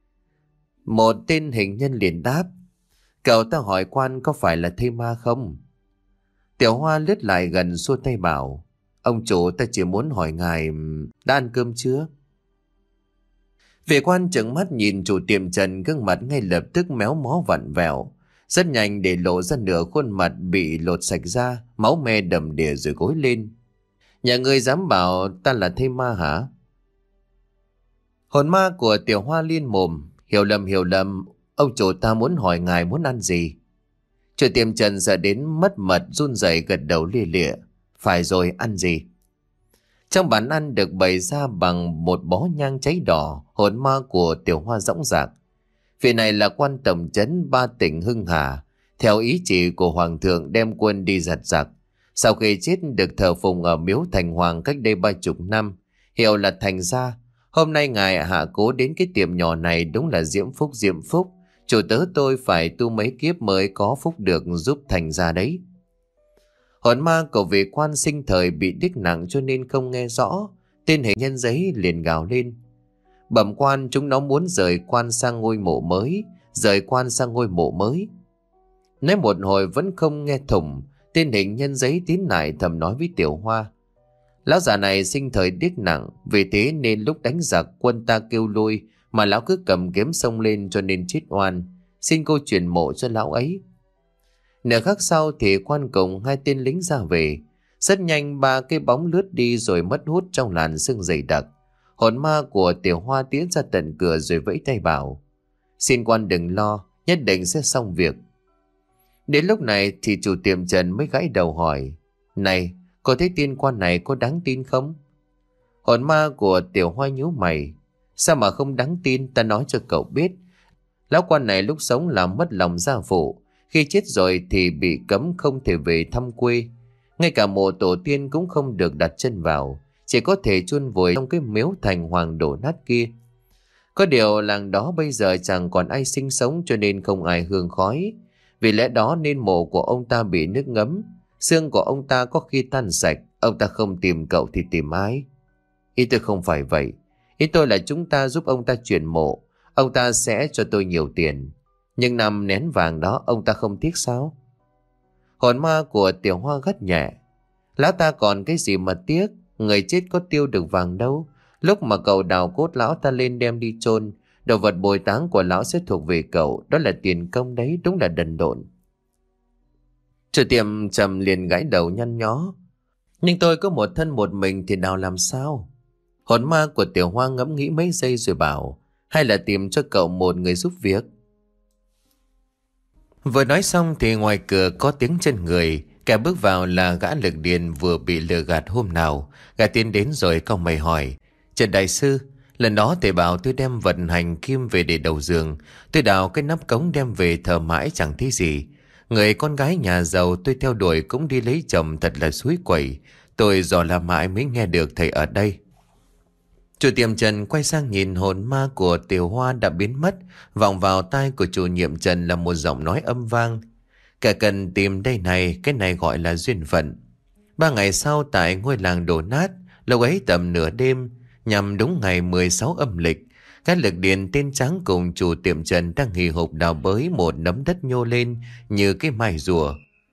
Một tên hình nhân liền đáp: Cậu ta hỏi quan có phải là thây ma không? Tiểu Hoa lướt lại gần xua tay bảo: Ông chủ, ta chỉ muốn hỏi ngài đã ăn cơm chưa? Vị quan trợn mắt nhìn chủ tiệm Trần, gương mặt ngay lập tức méo mó vặn vẹo. Rất nhanh để lộ ra nửa khuôn mặt bị lột sạch ra, máu me đầm đìa rồi gối lên. Nhà ngươi dám bảo ta là thây ma hả? Hồn ma của Tiểu Hoa liên mồm: Hiểu lầm, hiểu lầm, ông chủ, ta muốn hỏi ngài muốn ăn gì? Chủ tiệm Trần sợ đến mất mật, run rẩy gật đầu lia lịa: Phải rồi, ăn gì? Trong bàn ăn được bày ra bằng một bó nhang cháy đỏ. Hồn ma của Tiểu Hoa dõng dạc: Vị này là quan tổng trấn ba tỉnh Hưng Hà, theo ý chỉ của hoàng thượng đem quân đi giặt giặc. Sau khi chết được thờ phụng ở miếu Thành Hoàng cách đây ba chục năm, hiệu là Thành Gia. Hôm nay ngài hạ cố đến cái tiệm nhỏ này, đúng là diễm phúc diễm phúc. Chủ tớ tôi phải tu mấy kiếp mới có phúc được giúp Thành Gia đấy. Hồn ma của vị quan sinh thời bị điếc nặng cho nên không nghe rõ. Tên hình nhân giấy liền gào lên: Bẩm quan, chúng nó muốn rời quan sang ngôi mộ mới, rời quan sang ngôi mộ mới. Nói một hồi vẫn không nghe thủng. Tên hình nhân giấy tiến lại thầm nói với Tiểu Hoa: Lão già này sinh thời điếc nặng, vì thế nên lúc đánh giặc quân ta kêu lui mà lão cứ cầm kiếm xông lên cho nên chết oan. Xin cô chuyển mộ cho lão ấy. Nửa khắc sau thì quan cùng hai tên lính ra về. Rất nhanh ba cái bóng lướt đi rồi mất hút trong làn sương dày đặc. Hồn ma của Tiểu Hoa tiến ra tận cửa rồi vẫy tay bảo: Xin quan đừng lo, nhất định sẽ xong việc. Đến lúc này thì chủ tiệm Trần mới gãi đầu hỏi: Này, có thấy tiên quan này có đáng tin không? Hồn ma của Tiểu Hoa nhíu mày: Sao mà không đáng tin, ta nói cho cậu biết. Lão quan này lúc sống làm mất lòng gia phụ, khi chết rồi thì bị cấm không thể về thăm quê. Ngay cả mộ tổ tiên cũng không được đặt chân vào, chỉ có thể chôn vùi trong cái miếu Thành Hoàng đổ nát kia. Có điều làng đó bây giờ chẳng còn ai sinh sống cho nên không ai hương khói. Vì lẽ đó nên mộ của ông ta bị nước ngấm, xương của ông ta có khi tan sạch. Ông ta không tìm cậu thì tìm ai? Ý tôi không phải vậy. Ý tôi là chúng ta giúp ông ta chuyển mộ, ông ta sẽ cho tôi nhiều tiền. Nhưng nằm nén vàng đó ông ta không tiếc sao? Hồn ma của Tiểu Hoa gắt nhẹ: Lão ta còn cái gì mà tiếc, người chết có tiêu được vàng đâu. Lúc mà cậu đào cốt lão ta lên đem đi chôn, đồ vật bồi táng của lão sẽ thuộc về cậu. Đó là tiền công đấy, đúng là đần độn. Chủ tiệm Trầm liền gãi đầu nhăn nhó: Nhưng tôi có một thân một mình thì nào làm sao? Hồn ma của Tiểu Hoa ngẫm nghĩ mấy giây rồi bảo: Hay là tìm cho cậu một người giúp việc. Vừa nói xong thì ngoài cửa có tiếng chân người. Kẻ bước vào là gã lực điền vừa bị lừa gạt hôm nào. Gã tiến đến rồi cau mày hỏi: Trần đại sư, lần đó thầy bảo tôi đem vận hành kim về để đầu giường. Tôi đào cái nắp cống đem về thờ mãi chẳng thấy gì. Người con gái nhà giàu tôi theo đuổi cũng đi lấy chồng thật là suối quẩy. Tôi dò la mãi mới nghe được thầy ở đây. Chủ tiệm Trần quay sang nhìn hồn ma của Tiểu Hoa đã biến mất. Vọng vào tai của chủ nhiệm Trần là một giọng nói âm vang: Cả cần tìm đây này, cái này gọi là duyên phận. Ba ngày sau tại ngôi làng đổ nát, lúc ấy tầm nửa đêm, nhằm đúng ngày mười sáu âm lịch, các lực điện tên Trắng cùng chủ tiệm Trần đang hì hục đào bới một nấm đất nhô lên như cái mai rùa.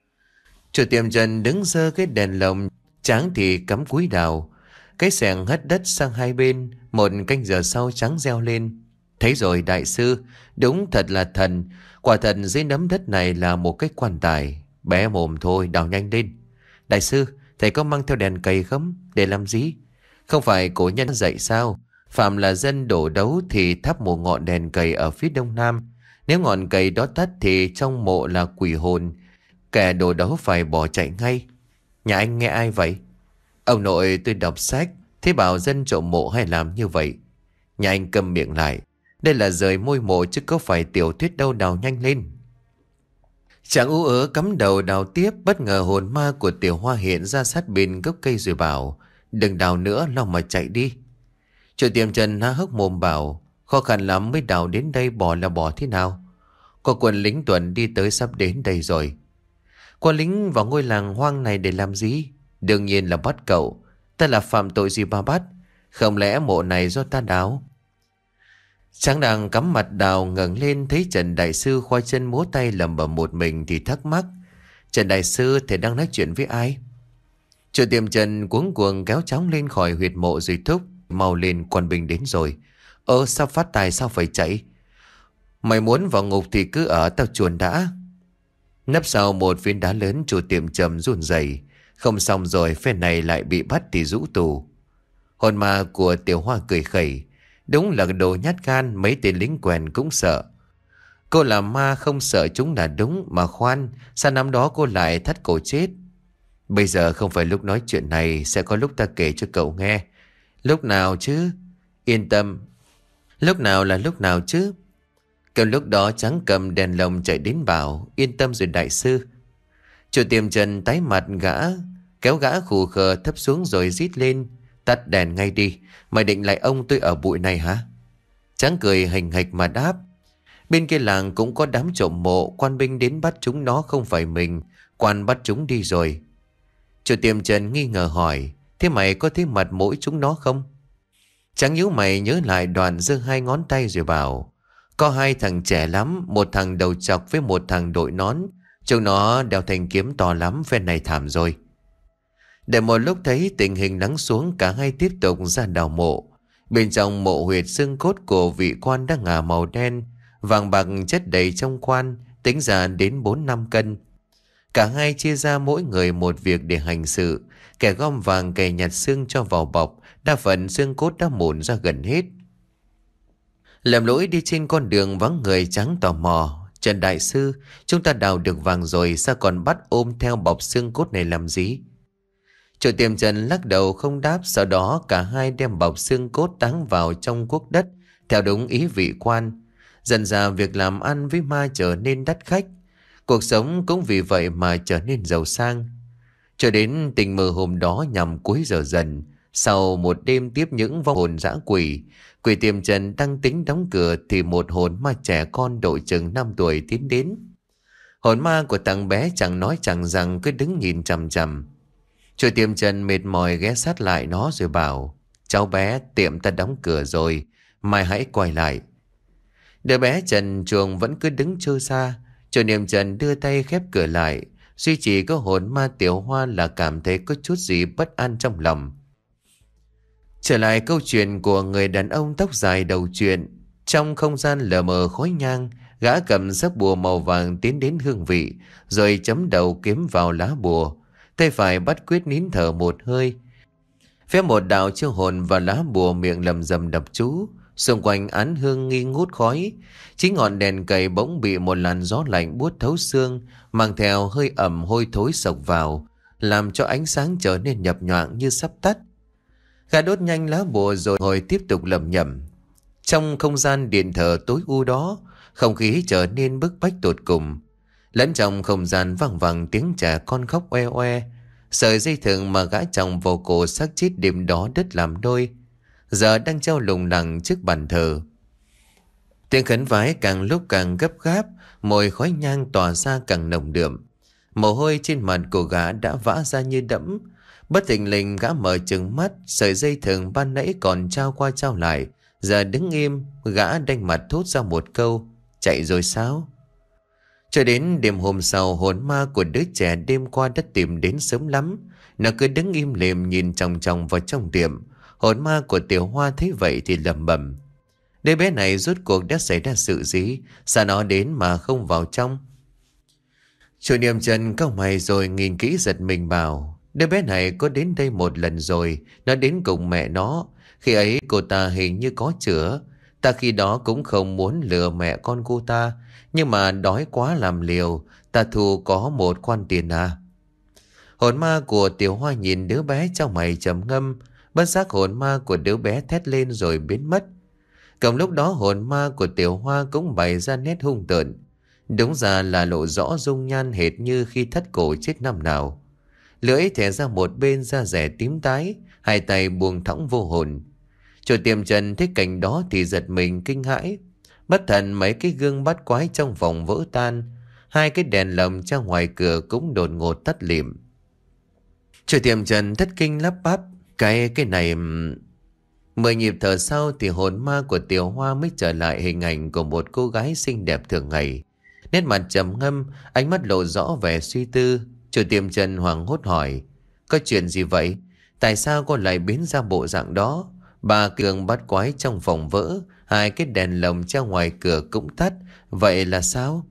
Chủ tiệm Trần đứng giơ cái đèn lồng, Trắng thì cắm cúi đào. Cái xẻng hất đất sang hai bên. Một canh giờ sau Trắng reo lên: Thấy rồi đại sư, đúng thật là thần. Quả thật dưới nấm đất này là một cái quan tài. Bé mồm thôi, đào nhanh lên. Đại sư, thầy có mang theo đèn cầy không? Để làm gì? Không phải cổ nhân dạy sao? Phạm là dân đổ đấu thì thắp một ngọn đèn cầy ở phía đông nam. Nếu ngọn cầy đó tắt thì trong mộ là quỷ hồn. Kẻ đổ đấu phải bỏ chạy ngay. Nhà anh nghe ai vậy? Ông nội tôi đọc sách, thế bảo dân trộm mộ hay làm như vậy. Nhà anh câm miệng lại. Đây là rời môi mộ chứ có phải tiểu thuyết đâu, đào nhanh lên. Chàng ú ớ cắm đầu đào tiếp. Bất ngờ hồn ma của Tiểu Hoa hiện ra sát bên gốc cây rồi bảo: Đừng đào nữa, lo mà chạy đi. Chủ tiệm Trần há hốc mồm bảo: Khó khăn lắm mới đào đến đây, bỏ là bỏ thế nào? Có quân lính tuần đi tới sắp đến đây rồi. Quân lính vào ngôi làng hoang này để làm gì? Đương nhiên là bắt cậu. Ta là phạm tội gì mà bắt? Không lẽ mộ này do ta đào? Tráng đang cắm mặt đào ngẩng lên thấy Trần đại sư khoai chân múa tay lẩm bẩm một mình thì thắc mắc: Trần đại sư, thầy đang nói chuyện với ai? Chủ tiệm Trần cuống cuồng kéo chóng lên khỏi huyệt mộ rồi thúc: Mau lên, quân binh đến rồi. Ơ sao phát tài, sao phải chạy? Mày muốn vào ngục thì cứ ở, tao chuồn đã. Nấp sau một viên đá lớn, chủ tiệm Trầm run rẩy. Không xong rồi, phe này lại bị bắt thì rũ tù. Hồn ma của Tiểu Hoa cười khẩy: Đúng là đồ nhát gan, mấy tên lính quèn cũng sợ. Cô là ma không sợ chúng là đúng. Mà khoan, sao năm đó cô lại thắt cổ chết? Bây giờ không phải lúc nói chuyện này, sẽ có lúc ta kể cho cậu nghe. Lúc nào chứ? Yên tâm. Lúc nào là lúc nào chứ? Cầm lúc đó Trắng cầm đèn lồng chạy đến bảo: Yên tâm rồi đại sư. Chủ tiệm Trần tái mặt gã, kéo gã khù khờ thấp xuống rồi rít lên: Tắt đèn ngay đi. Mày định lại ông tôi ở bụi này hả? Trắng cười hình hạch mà đáp: Bên kia làng cũng có đám trộm mộ. Quan binh đến bắt chúng nó không phải mình. Quan bắt chúng đi rồi. Chủ tiệm Trần nghi ngờ hỏi: Thế mày có thấy mặt mũi chúng nó không? Trắng nhíu mày nhớ lại đoạn giơ hai ngón tay rồi bảo: Có hai thằng trẻ lắm. Một thằng đầu chọc với một thằng đội nón. Chúng nó đeo thanh kiếm to lắm. Phen này thảm rồi. Để một lúc thấy tình hình lắng xuống, cả hai tiếp tục ra đào mộ. Bên trong mộ huyệt xương cốt của vị quan đang ngả màu đen. Vàng bạc chất đầy trong quan, tính ra đến bốn năm cân. Cả hai chia ra mỗi người một việc để hành sự. Kẻ gom vàng, kẻ nhặt xương cho vào bọc. Đa phần xương cốt đã mụn ra gần hết. Lầm lỗi đi trên con đường vắng người, Trắng tò mò: Trần đại sư, chúng ta đào được vàng rồi, sao còn bắt ôm theo bọc xương cốt này làm gì? Chủ tiệm Trần lắc đầu không đáp. Sau đó cả hai đem bọc xương cốt táng vào trong cuốc đất theo đúng ý vị quan. Dần ra việc làm ăn với ma trở nên đắt khách. Cuộc sống cũng vì vậy mà trở nên giàu sang. Cho đến tình mơ hôm đó nhằm cuối giờ dần, sau một đêm tiếp những vong hồn dã quỷ, quỷ tiệm Trần đang tính đóng cửa thì một hồn ma trẻ con độ chừng năm tuổi tiến đến. Hồn ma của thằng bé chẳng nói chẳng rằng cứ đứng nhìn chằm chằm. Chủ tiệm Trần mệt mỏi ghé sát lại nó rồi bảo: Cháu bé, tiệm ta đóng cửa rồi, mai hãy quay lại. Đứa bé Trần Chuồng vẫn cứ đứng trơ xa. Chủ tiệm Trần đưa tay khép cửa lại. Duy chỉ có hồn ma Tiểu Hoa là cảm thấy có chút gì bất an trong lòng. Trở lại câu chuyện của người đàn ông tóc dài đầu chuyện. Trong không gian lờ mờ khói nhang, gã cầm sấp bùa màu vàng tiến đến hương vị, rồi chấm đầu kiếm vào lá bùa. Tay phải bắt quyết nín thở một hơi, phép một đạo chiêu hồn vào lá bùa, miệng lầm rầm đập chú. Xung quanh án hương nghi ngút khói. Chính ngọn đèn cầy bỗng bị một làn gió lạnh buốt thấu xương, mang theo hơi ẩm hôi thối sộc vào, làm cho ánh sáng trở nên nhập nhoạng như sắp tắt. Gã đốt nhanh lá bùa rồi ngồi tiếp tục lẩm nhẩm. Trong không gian điện thờ tối u đó, không khí trở nên bức bách tột cùng. Lẫn trong không gian vang vẳng tiếng trẻ con khóc oe oe. Sợi dây thừng mà gã chồng vào cổ xác chết đêm đó đứt làm đôi, giờ đang treo lủng lẳng trước bàn thờ. Tiếng khấn vái càng lúc càng gấp gáp, mùi khói nhang tỏa ra càng nồng đượm. Mồ hôi trên mặt của gã đã vã ra như đẫm. Bất thình lình gã mở trừng mắt, sợi dây thừng ban nãy còn trao qua trao lại, giờ đứng im. Gã đanh mặt thốt ra một câu: chạy rồi sao? Cho đến đêm hôm sau, hồn ma của đứa trẻ đêm qua đã tìm đến sớm lắm. Nó cứ đứng im lìm nhìn chòng chòng vào trong tiệm. Hồn ma của Tiểu Hoa thấy vậy thì lẩm bẩm: đứa bé này rốt cuộc đã xảy ra sự gì? Sao nó đến mà không vào trong? Chủ niệm Trần cau mày rồi nhìn kỹ giật mình bảo: đứa bé này có đến đây một lần rồi. Nó đến cùng mẹ nó. Khi ấy cô ta hình như có chữa. Ta khi đó cũng không muốn lừa mẹ con cô ta, nhưng mà đói quá làm liều. Ta thu có một khoản tiền à. Hồn ma của Tiểu Hoa nhìn đứa bé trong mày trầm ngâm. Bất giác hồn ma của đứa bé thét lên rồi biến mất. Cùng lúc đó hồn ma của Tiểu Hoa cũng bày ra nét hung tợn. Đúng ra là lộ rõ dung nhan hệt như khi thất cổ chết năm nào. Lưỡi thẻ ra một bên, da rẻ tím tái, hai tay buông thõng vô hồn. Chủ tiệm Trần thấy cảnh đó thì giật mình kinh hãi. Bất thần mấy cái gương bắt quái trong phòng vỡ tan. Hai cái đèn lồng ra ngoài cửa cũng đột ngột tắt lịm. Chủ tiệm Trần thất kinh lắp bắp: Cái cái này... Mười nhịp thở sau thì hồn ma của Tiểu Hoa mới trở lại hình ảnh của một cô gái xinh đẹp thường ngày. Nét mặt trầm ngâm, ánh mắt lộ rõ vẻ suy tư. Chủ tiệm Trần hoảng hốt hỏi: có chuyện gì vậy? Tại sao cô lại biến ra bộ dạng đó? Bà Cường bắt quái trong phòng vỡ, hai cái đèn lồng treo ngoài cửa cũng tắt. Vậy là sao?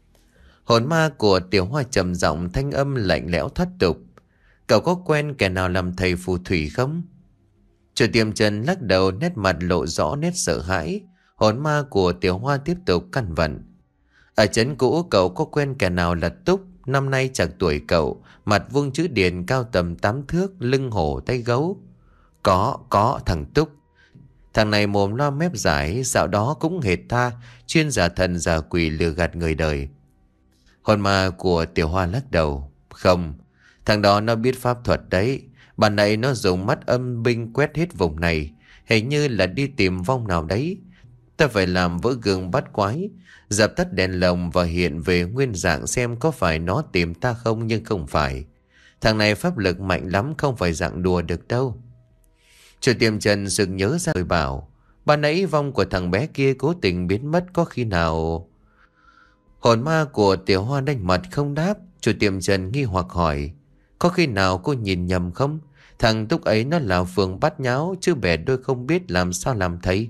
Hồn ma của Tiểu Hoa trầm giọng, thanh âm lạnh lẽo thoát tục: cậu có quen kẻ nào làm thầy phù thủy không? Chủ tiệm Trần lắc đầu, nét mặt lộ rõ nét sợ hãi. Hồn ma của Tiểu Hoa tiếp tục căn vặn: ở trấn cũ cậu có quen kẻ nào là Túc, năm nay chạc tuổi cậu, mặt vuông chữ điền, cao tầm tám thước, lưng hổ tay gấu. Có, có thằng Túc. Thằng này mồm loa mép giải, dạo đó cũng hệt tha, chuyên giả thần giả quỷ lừa gạt người đời. Hồn ma của Tiểu Hoa lắc đầu: không, thằng đó nó biết pháp thuật đấy. Bạn nãy nó dùng mắt âm binh quét hết vùng này, hình như là đi tìm vong nào đấy. Ta phải làm vỡ gương bắt quái, dập tắt đèn lồng và hiện về nguyên dạng xem có phải nó tìm ta không, nhưng không phải. Thằng này pháp lực mạnh lắm, không phải dạng đùa được đâu. Chủ tiệm Trần sực nhớ ra rồi bảo: ban nãy vong của thằng bé kia cố tình biến mất, có khi nào... Hồn ma của Tiểu Hoa đanh mặt không đáp. Chủ tiệm Trần nghi hoặc hỏi: có khi nào cô nhìn nhầm không? Thằng Túc ấy nó là phường bát nháo, chứ bè đôi không biết làm sao làm thấy.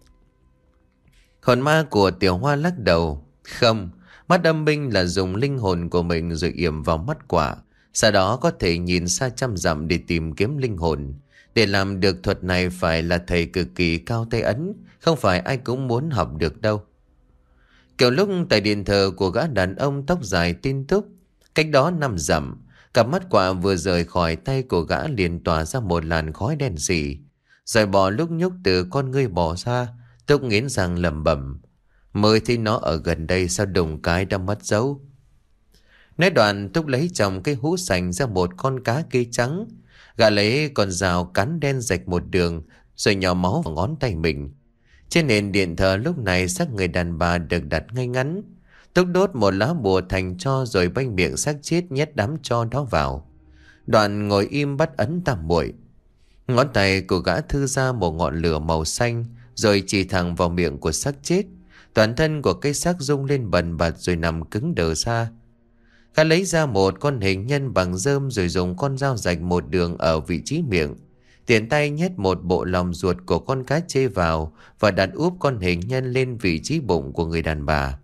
Hồn ma của Tiểu Hoa lắc đầu: không, mắt âm binh là dùng linh hồn của mình rồi yểm vào mắt quả, sau đó có thể nhìn xa trăm dặm để tìm kiếm linh hồn. Để làm được thuật này phải là thầy cực kỳ cao tay ấn, không phải ai cũng muốn học được đâu. Kiểu lúc tại điện thờ của gã đàn ông tóc dài tin túc, cách đó năm dặm, cặp mắt quả vừa rời khỏi tay của gã liền tỏa ra một làn khói đen sì, rồi bò lúc nhúc từ con ngươi bò ra. Túc nghiến răng lẩm bẩm: mới thấy nó ở gần đây, sao đùng cái đã mất dấu. Nói đoạn Túc lấy trong cái hũ sành ra một con cá cây trắng. Gã lấy con dao cắn đen rạch một đường, rồi nhỏ máu vào ngón tay mình. Trên nền điện thờ lúc này xác người đàn bà được đặt ngay ngắn. Túc đốt một lá bùa thành tro rồi banh miệng xác chết nhét đám tro đó vào. Đoạn ngồi im bắt ấn tam muội. Ngón tay của gã thư ra một ngọn lửa màu xanh, rồi chỉ thẳng vào miệng của xác chết. Toàn thân của cây xác rung lên bần bật rồi nằm cứng đờ ra. Gã lấy ra một con hình nhân bằng rơm rồi dùng con dao rạch một đường ở vị trí miệng. Tiện tay nhét một bộ lòng ruột của con cá chê vào và đặt úp con hình nhân lên vị trí bụng của người đàn bà.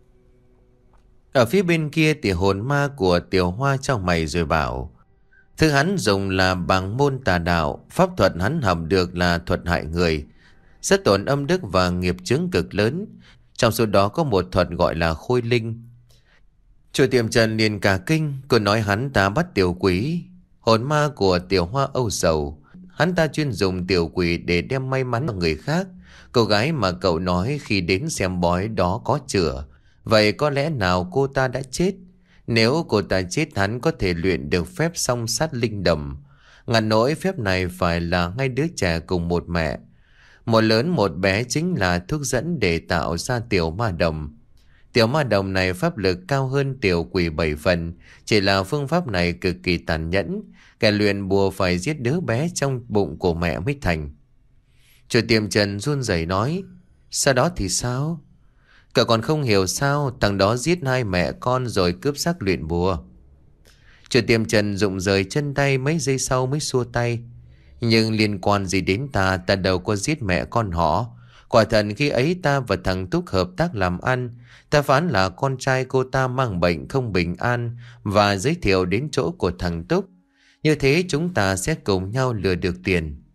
Ở phía bên kia thì hồn ma của Tiểu Hoa trong mày rồi bảo: thứ hắn dùng là bằng môn tà đạo, pháp thuật hắn học được là thuật hại người. rất tổn âm đức và nghiệp chướng cực lớn. Trong số đó có một thuật gọi là khôi linh. Chủ tiệm Trần liền cả kinh, cô nói hắn ta bắt tiểu quỷ, hồn ma của tiểu hoa âu sầu. Hắn ta chuyên dùng tiểu quỷ để đem may mắn cho người khác. Cô gái mà cậu nói khi đến xem bói đó có chữa. Vậy có lẽ nào cô ta đã chết? Nếu cô ta chết, hắn có thể luyện được phép song sát linh đầm. Ngàn nỗi phép này phải là ngay đứa trẻ cùng một mẹ. Một lớn một bé chính là thuốc dẫn để tạo ra tiểu ma đồng. Tiểu ma đồng này pháp lực cao hơn tiểu quỷ bảy phần. Chỉ là phương pháp này cực kỳ tàn nhẫn. Kẻ luyện bùa phải giết đứa bé trong bụng của mẹ mới thành. Chủ tiệm Trần run rẩy nói: Sau đó thì sao? Cậu còn không hiểu sao? Thằng đó giết hai mẹ con rồi cướp xác luyện bùa. Chủ tiệm Trần rụng rời chân tay, mấy giây sau mới xua tay. Nhưng liên quan gì đến ta? Ta đâu có giết mẹ con họ. Quả thật khi ấy ta và thằng Túc hợp tác làm ăn. Ta phán là con trai cô ta mang bệnh không bình an và giới thiệu đến chỗ của thằng Túc. Như thế chúng ta sẽ cùng nhau lừa được tiền.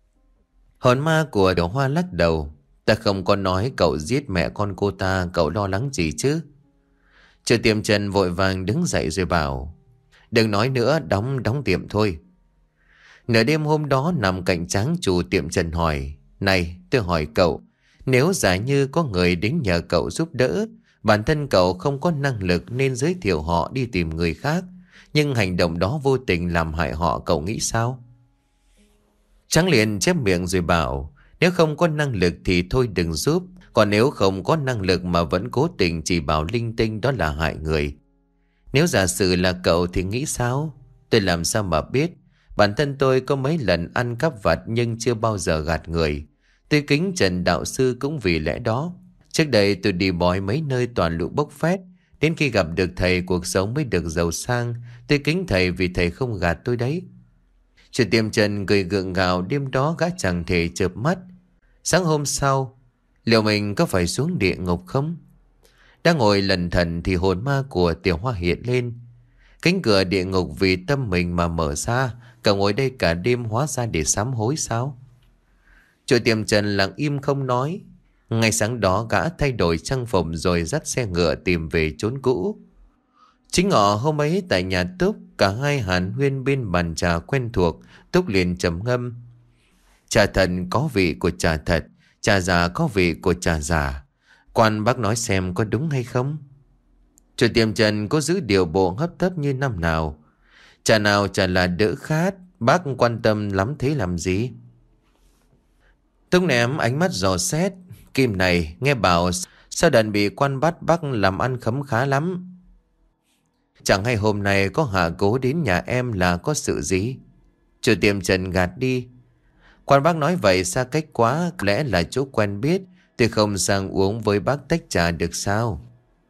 Hồn ma của Tiểu Hoa lắc đầu: Ta không có nói cậu giết mẹ con cô ta, cậu lo lắng gì chứ? Chủ tiệm Trần vội vàng đứng dậy rồi bảo: Đừng nói nữa, đóng đóng tiệm thôi. Nửa đêm hôm đó nằm cạnh tráng, chủ tiệm Trần hỏi: Này, tôi hỏi cậu, nếu giả như có người đến nhờ cậu giúp đỡ, bản thân cậu không có năng lực nên giới thiệu họ đi tìm người khác, nhưng hành động đó vô tình làm hại họ, cậu nghĩ sao? Tráng liền chép miệng rồi bảo: Nếu không có năng lực thì thôi đừng giúp. Còn nếu không có năng lực mà vẫn cố tình chỉ bảo linh tinh, đó là hại người. Nếu giả sử là cậu thì nghĩ sao? Tôi làm sao mà biết? Bản thân tôi có mấy lần ăn cắp vặt nhưng chưa bao giờ gạt người. Tôi kính Trần đạo sư cũng vì lẽ đó. Trước đây tôi đi bói mấy nơi toàn lũ bốc phét. Đến khi gặp được thầy, cuộc sống mới được giàu sang. Tôi kính thầy vì thầy không gạt tôi đấy. Chủ tiệm Trần cười gượng gạo, đêm đó gã chẳng thể chợp mắt. Sáng hôm sau, liệu mình có phải xuống địa ngục không? Đang ngồi lẩn thẩn thì hồn ma của Tiểu Hoa hiện lên. Cánh cửa địa ngục vì tâm mình mà mở ra. Cậu ngồi đây cả đêm hóa ra để sám hối sao? Chủ tiệm Trần lặng im không nói. Ngày sáng đó gã thay đổi trang phục rồi dắt xe ngựa tìm về chốn cũ. Chính ngọ hôm ấy tại nhà Túc, cả hai hàn huyên bên bàn trà quen thuộc. Túc liền trầm ngâm: Trà thật có vị của trà thật, trà giả có vị của trà giả. Quan bác nói xem có đúng hay không? Chủ tiệm Trần có giữ điều bộ hấp tấp như năm nào. Trà nào trà là đỡ khát, bác quan tâm lắm thế làm gì? Túc ném ánh mắt dò xét: Kim này, nghe bảo sao đàn bị quan bắt bác làm ăn khấm khá lắm. Chẳng hay hôm nay có hạ cố đến nhà em là có sự gì? Chủ tiệm Trần gạt đi: Quan bác nói vậy xa cách quá, lẽ là chỗ quen biết. Tôi không sang uống với bác tách trà được sao?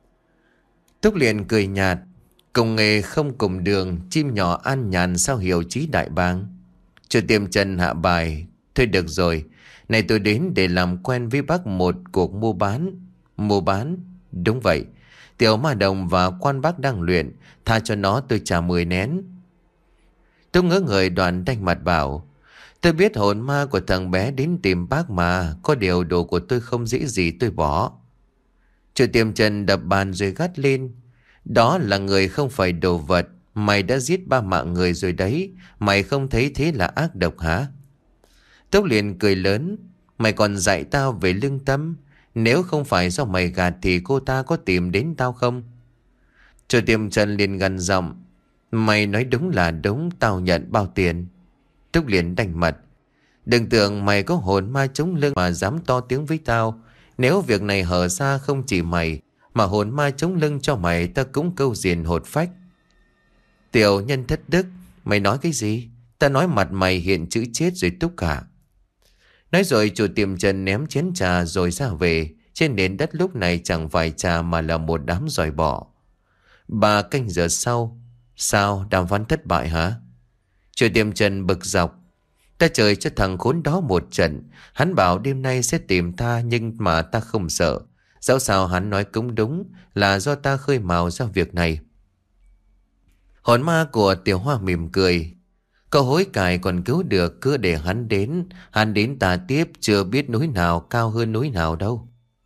Túc liền cười nhạt: Cùng nghề không cùng đường, chim nhỏ an nhàn sao hiểu chí đại bàng. Chủ tiệm Trần hạ bài: Thôi được rồi, này tôi đến để làm quen với bác một cuộc mua bán. Mua bán? Đúng vậy. Tiểu ma đồng và quan bác đang luyện, tha cho nó tôi trả mười nén. Tôi ngỡ người đoàn đanh mặt bảo: Tôi biết hồn ma của thằng bé đến tìm bác mà, có điều đồ của tôi không dễ gì tôi bỏ. Chủ tiệm Trần đập bàn rồi gắt lên: Đó là người không phải đồ vật. Mày đã giết ba mạng người rồi đấy. Mày không thấy thế là ác độc hả? Túc liền cười lớn: Mày còn dạy tao về lương tâm. Nếu không phải do mày gạt thì cô ta có tìm đến tao không? Chủ tiệm Trần liền gằn giọng: Mày nói đúng là đúng, tao nhận bao tiền. Túc liền đành mặt: Đừng tưởng mày có hồn ma chống lưng mà dám to tiếng với tao. Nếu việc này hở ra không chỉ mày, mà hồn ma chống lưng cho mày, ta cũng câu diền hột phách. Tiểu nhân thất đức, mày nói cái gì? Ta nói mặt mày hiện chữ chết rồi Túc cả. Nói rồi chủ tiệm Trần ném chén trà rồi ra về. Trên nền đất lúc này chẳng phải trà mà là một đám giòi bọ. Ba canh giờ sau: Sao, đàm phán thất bại hả? Chủ tiệm Trần bực dọc: Ta trời cho thằng khốn đó một trận. Hắn bảo đêm nay sẽ tìm ta, nhưng mà ta không sợ. Dẫu sao hắn nói cũng đúng, là do ta khơi mào ra việc này. Hồn ma của Tiểu Hoa mỉm cười: Cậu hối cải còn cứu được, cứ để hắn đến. Hắn đến ta tiếp, chưa biết núi nào cao hơn núi nào đâu.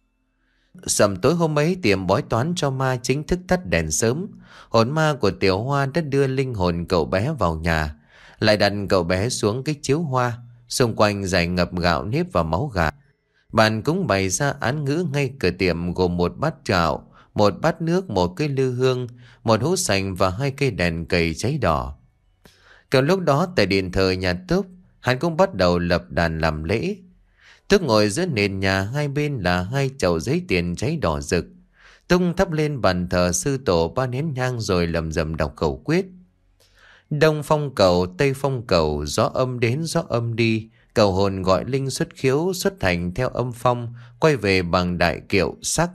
Sầm tối hôm ấy, tiệm bói toán cho ma chính thức tắt đèn sớm. Hồn ma của Tiểu Hoa đã đưa linh hồn cậu bé vào nhà, lại đặt cậu bé xuống cái chiếu hoa. Xung quanh dày ngập gạo nếp và máu gà. Bàn cũng bày ra án ngữ ngay cửa tiệm, gồm một bát gạo, một bát nước, một cây lư hương, một hũ sành và hai cây đèn cầy cháy đỏ. Cậu lúc đó tại điện thờ nhà Túc, hắn cũng bắt đầu lập đàn làm lễ. Túc ngồi giữa nền nhà, hai bên là hai chậu giấy tiền cháy đỏ rực. Tung thắp lên bàn thờ sư tổ ba nén nhang rồi lầm rầm đọc khẩu quyết. Đông phong cầu, tây phong cầu, gió âm đến gió âm đi. Cầu hồn gọi linh xuất khiếu, xuất hành theo âm phong, quay về bằng đại kiệu sắc.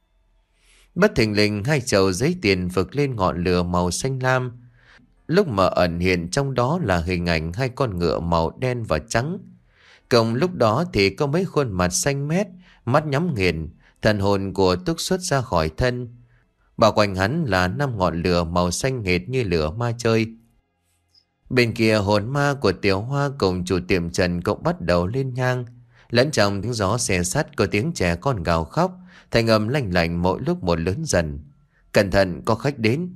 Bất thình lình, hai chậu giấy tiền vực lên ngọn lửa màu xanh lam. Lúc mà ẩn hiện trong đó là hình ảnh hai con ngựa màu đen và trắng. Cộng lúc đó thì có mấy khuôn mặt xanh mét, mắt nhắm nghiền, thần hồn của Túc xuất ra khỏi thân. Bao quanh hắn là năm ngọn lửa màu xanh nghệt như lửa ma chơi. Bên kia hồn ma của Tiểu Hoa cùng chủ tiệm Trần cũng bắt đầu lên nhang. Lẫn trong tiếng gió xè sắt có tiếng trẻ con gào khóc, thành âm lanh lành mỗi lúc một lớn dần. Cẩn thận, có khách đến.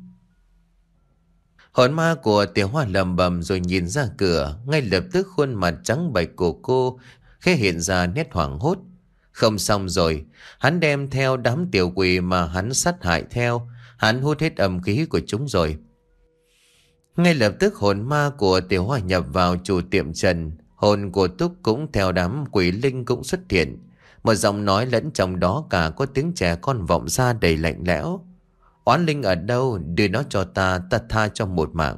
Hồn ma của Tiểu Hoa lầm bầm rồi nhìn ra cửa. Ngay lập tức khuôn mặt trắng bệch của cô khẽ hiện ra nét hoảng hốt. Không xong rồi, hắn đem theo đám tiểu quỷ mà hắn sát hại theo. Hắn hút hết âm khí của chúng rồi. Ngay lập tức hồn ma của Tiểu Hoa nhập vào chủ tiệm Trần. Hồn của Túc cũng theo đám quỷ linh cũng xuất hiện. Một giọng nói lẫn trong đó cả có tiếng trẻ con vọng ra đầy lạnh lẽo. Oán linh ở đâu? Đưa nó cho ta, ta tha cho một mạng.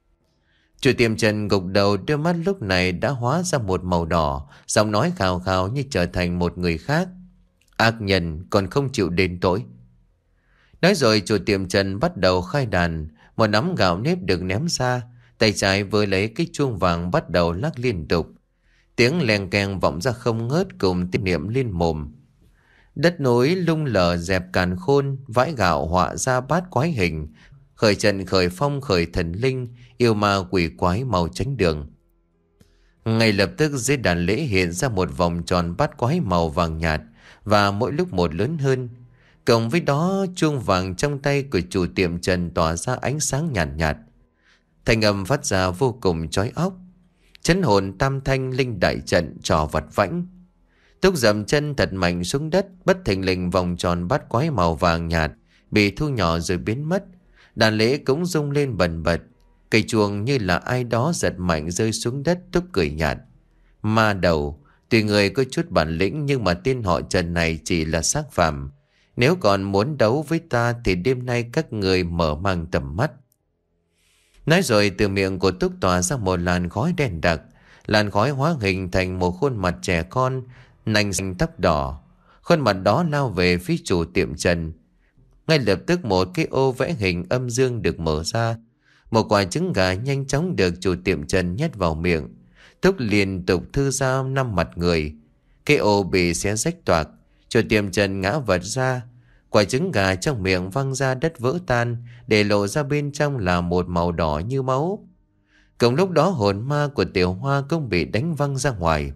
Chủ tiệm Trần gục đầu, đôi mắt lúc này đã hóa ra một màu đỏ. Giọng nói khào khào như trở thành một người khác. Ác nhân còn không chịu đền tội. Nói rồi chủ tiệm Trần bắt đầu khai đàn. Một nắm gạo nếp được ném ra. Tay trái vừa lấy cái chuông vàng bắt đầu lắc liên tục. Tiếng leng keng vọng ra không ngớt cùng tiếng niệm liên mồm. Đất núi lung lờ dẹp càn khôn, vãi gạo họa ra bát quái hình. Khởi trận khởi phong khởi thần linh, yêu ma quỷ quái mau tránh đường. Ngay lập tức dưới đàn lễ hiện ra một vòng tròn bát quái màu vàng nhạt, và mỗi lúc một lớn hơn. Cộng với đó chuông vàng trong tay của chủ tiệm Trần tỏa ra ánh sáng nhạt nhạt. Thanh âm phát ra vô cùng chói óc. Chấn hồn tam thanh linh đại trận trò vật vãnh. Túc dậm chân thật mạnh xuống đất, bất thình lình vòng tròn bát quái màu vàng nhạt bị thu nhỏ rồi biến mất. Đàn lễ cũng rung lên bần bật. Cây chuông như là ai đó giật mạnh rơi xuống đất. Túc cười nhạt. Ma đầu, tuy người có chút bản lĩnh nhưng mà tên họ Trần này chỉ là xác phàm. Nếu còn muốn đấu với ta thì đêm nay các người mở mang tầm mắt. Nói rồi từ miệng của Túc tỏa ra một làn khói đen đặc. Làn khói hóa hình thành một khuôn mặt trẻ con, nành xanh tóc đỏ. Khuôn mặt đó lao về phía chủ tiệm Trần. Ngay lập tức một cái ô vẽ hình âm dương được mở ra. Một quả trứng gà nhanh chóng được chủ tiệm Trần nhét vào miệng. Túc liên tục thư ra năm mặt người. Cái ô bị xé rách toạc. Chủ tiệm Trần ngã vật ra. Quả trứng gà trong miệng văng ra đất vỡ tan, để lộ ra bên trong là một màu đỏ như máu. Cùng lúc đó hồn ma của Tiểu Hoa cũng bị đánh văng ra ngoài.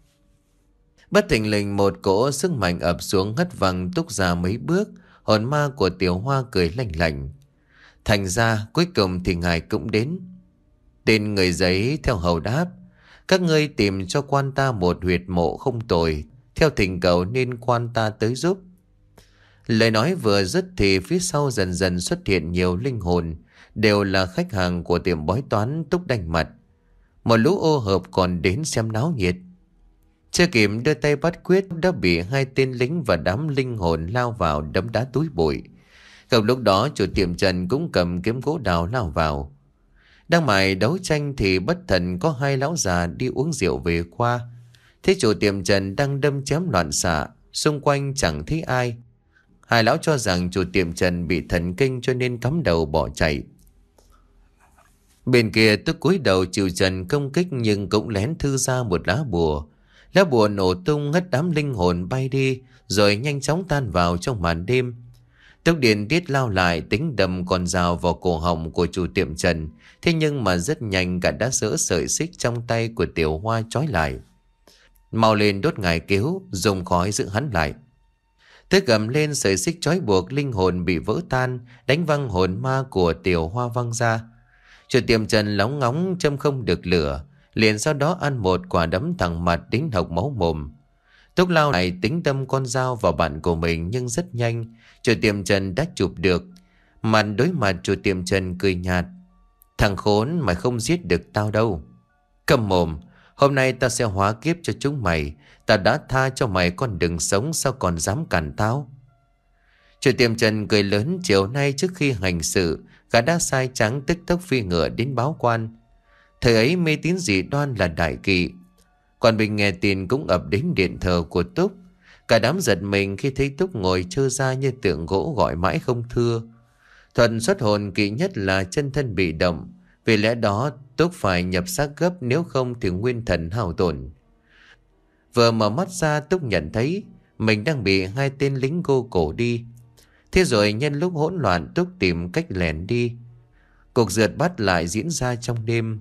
Bất thình lình một cỗ sức mạnh ập xuống hất văng Túc ra mấy bước. Hồn ma của Tiểu Hoa cười lạnh lạnh. Thành ra cuối cùng thì ngài cũng đến. Tên người giấy theo hầu đáp. Các ngươi tìm cho quan ta một huyệt mộ không tồi, theo thỉnh cầu nên quan ta tới giúp. Lời nói vừa dứt thì phía sau dần dần xuất hiện nhiều linh hồn, đều là khách hàng của tiệm bói toán Túc đành mặt. Một lũ ô hợp còn đến xem náo nhiệt. Chưa kịp đưa tay bắt quyết đã bị hai tên lính và đám linh hồn lao vào đấm đá túi bụi. Cùng lúc đó chủ tiệm Trần cũng cầm kiếm gỗ đào lao vào. Đang mải đấu tranh thì bất thần có hai lão già đi uống rượu về qua. Thế chủ tiệm Trần đang đâm chém loạn xạ, xung quanh chẳng thấy ai. Hai lão cho rằng chủ tiệm Trần bị thần kinh cho nên cắm đầu bỏ chạy. Bên kia Túc cúi đầu chịu Trần công kích nhưng cũng lén thư ra một lá bùa. Lá bùa nổ tung hất đám linh hồn bay đi rồi nhanh chóng tan vào trong màn đêm. Túc điên tiết lao lại tính đâm con dao vào cổ họng của chủ tiệm Trần. Thế nhưng mà rất nhanh gã đã giỡ sợi xích trong tay của Tiểu Hoa trói lại. Mau lên đốt ngải cứu, dùng khói giữ hắn lại. Thế gầm lên, sợi xích trói buộc linh hồn bị vỡ tan, đánh văng hồn ma của Tiểu Hoa văng ra. Chủ tiệm Trần lóng ngóng châm không được lửa, liền sau đó ăn một quả đấm thẳng mặt đến hộc máu mồm. Túc lao lại tính đâm con dao vào bạn của mình, nhưng rất nhanh chủ tiệm Trần đã chụp được. Mặt đối mặt, chủ tiệm Trần cười nhạt. Thằng khốn, mày không giết được tao đâu. Cầm mồm, hôm nay tao sẽ hóa kiếp cho chúng mày. Tao đã tha cho mày con đường sống, sao còn dám cản tao? Chủ tiệm Trần cười lớn. Chiều nay trước khi hành sự, gã đã sai trắng tức tốc phi ngựa đến báo quan. Thời ấy mê tín dị đoan là đại kỵ. Còn Bình nghe tin cũng ập đến điện thờ của Túc. Cả đám giật mình khi thấy Túc ngồi trơ ra như tượng gỗ, gọi mãi không thưa. Thuần xuất hồn kỵ nhất là chân thân bị động. Vì lẽ đó Túc phải nhập xác gấp, nếu không thì nguyên thần hao tổn. Vừa mở mắt ra, Túc nhận thấy mình đang bị hai tên lính gô cổ đi. Thế rồi nhân lúc hỗn loạn, Túc tìm cách lẻn đi. Cuộc rượt bắt lại diễn ra trong đêm.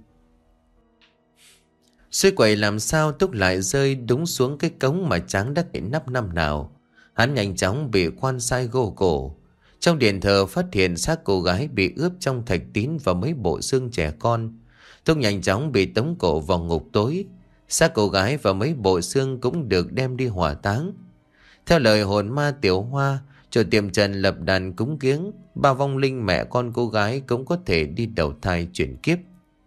Suy quậy làm sao Túc lại rơi đúng xuống cái cống mà Tráng đã để nắp năm nào. Hắn nhanh chóng bị quan sai gô cổ. Trong điện thờ phát hiện xác cô gái bị ướp trong thạch tín và mấy bộ xương trẻ con. Túc nhanh chóng bị tống cổ vào ngục tối. Xác cô gái và mấy bộ xương cũng được đem đi hỏa táng. Theo lời hồn ma Tiểu Hoa, chủ tiệm Trần lập đàn cúng kiếng, ba vong linh mẹ con cô gái cũng có thể đi đầu thai chuyển kiếp.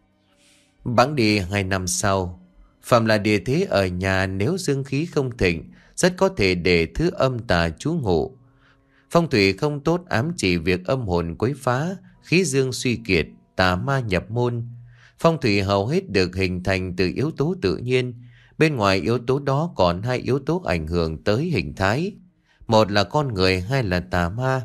Bẵng đi hai năm sau, phạm là địa thế ở nhà, nếu dương khí không thịnh, rất có thể để thứ âm tà trú ngụ. Phong thủy không tốt ám chỉ việc âm hồn quấy phá, khí dương suy kiệt, tà ma nhập môn. Phong thủy hầu hết được hình thành từ yếu tố tự nhiên. Bên ngoài yếu tố đó còn hai yếu tố ảnh hưởng tới hình thái. Một là con người, hai là tà ma.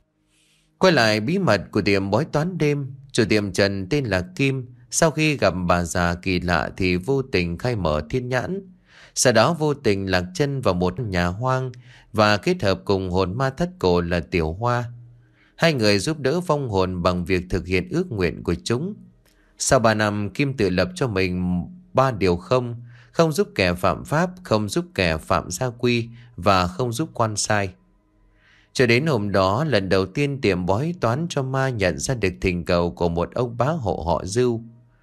Quay lại bí mật của tiệm bói toán đêm, chủ tiệm Trần tên là Kim. Sau khi gặp bà già kỳ lạ thì vô tình khai mở thiên nhãn. Sau đó vô tình lạc chân vào một nhà hoang và kết hợp cùng hồn ma thất cổ là Tiểu Hoa. Hai người giúp đỡ vong hồn bằng việc thực hiện ước nguyện của chúng. Sau ba năm, Kim tự lập cho mình ba điều không: không giúp kẻ phạm pháp, không giúp kẻ phạm gia quy và không giúp quan sai. Cho đến hôm đó, lần đầu tiên tiệm bói toán cho ma nhận ra được thỉnh cầu của một ông bá hộ họ Dưu,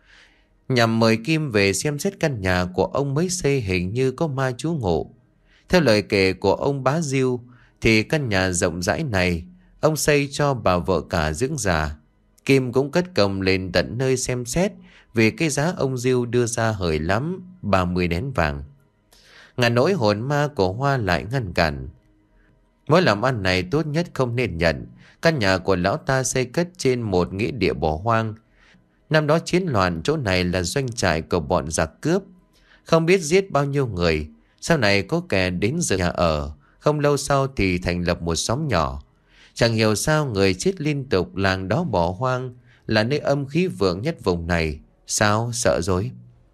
nhằm mời Kim về xem xét căn nhà của ông mới xây hình như có ma trú ngụ. Theo lời kể của ông bá Dưu thì căn nhà rộng rãi này ông xây cho bà vợ cả dưỡng già. Kim cũng cất công lên tận nơi xem xét, vì cái giá ông Dưu đưa ra hời lắm, ba mươi nén vàng. Ngả nỗi hồn ma của Hoa lại ngăn cản. Mối làm ăn này tốt nhất không nên nhận. Căn nhà của lão ta xây cất trên một nghĩa địa bỏ hoang. Năm đó chiến loạn, chỗ này là doanh trại của bọn giặc cướp, không biết giết bao nhiêu người. Sau này có kẻ đến dựng nhà ở, không lâu sau thì thành lập một xóm nhỏ. Chẳng hiểu sao người chết liên tục, làng đó bỏ hoang, là nơi âm khí vượng nhất vùng này. Sao, sợ rồi?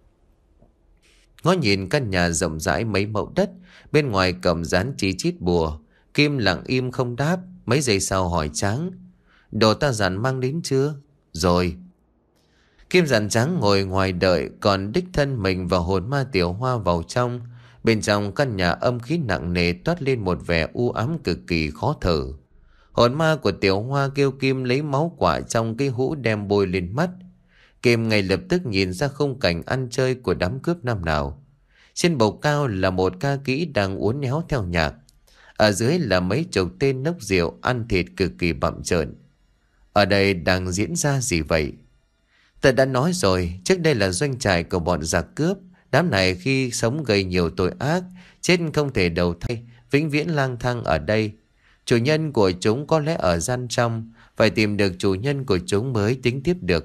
Ngó nhìn căn nhà rộng rãi mấy mẫu đất, bên ngoài cầm dán chí chít bùa. Kim lặng im không đáp. Mấy giây sau hỏi Tráng: đồ ta dặn mang đến chưa? Rồi. Kim dặn Tráng ngồi ngoài đợi, còn đích thân mình và hồn ma Tiểu Hoa vào trong. Bên trong căn nhà âm khí nặng nề, toát lên một vẻ u ám cực kỳ khó thở. Hồn ma của Tiểu Hoa kêu Kim lấy máu quả trong cái hũ đem bôi lên mắt. Kim ngay lập tức nhìn ra khung cảnh ăn chơi của đám cướp năm nào. Trên bầu cao là một ca kỹ đang uốn éo theo nhạc. Ở dưới là mấy chục tên nốc rượu ăn thịt cực kỳ bặm trợn. Ở đây đang diễn ra gì vậy? Ta đã nói rồi, trước đây là doanh trại của bọn giặc cướp. Đám này khi sống gây nhiều tội ác, chết không thể đầu thai, vĩnh viễn lang thang ở đây. Chủ nhân của chúng có lẽ ở gian trong, phải tìm được chủ nhân của chúng mới tính tiếp được.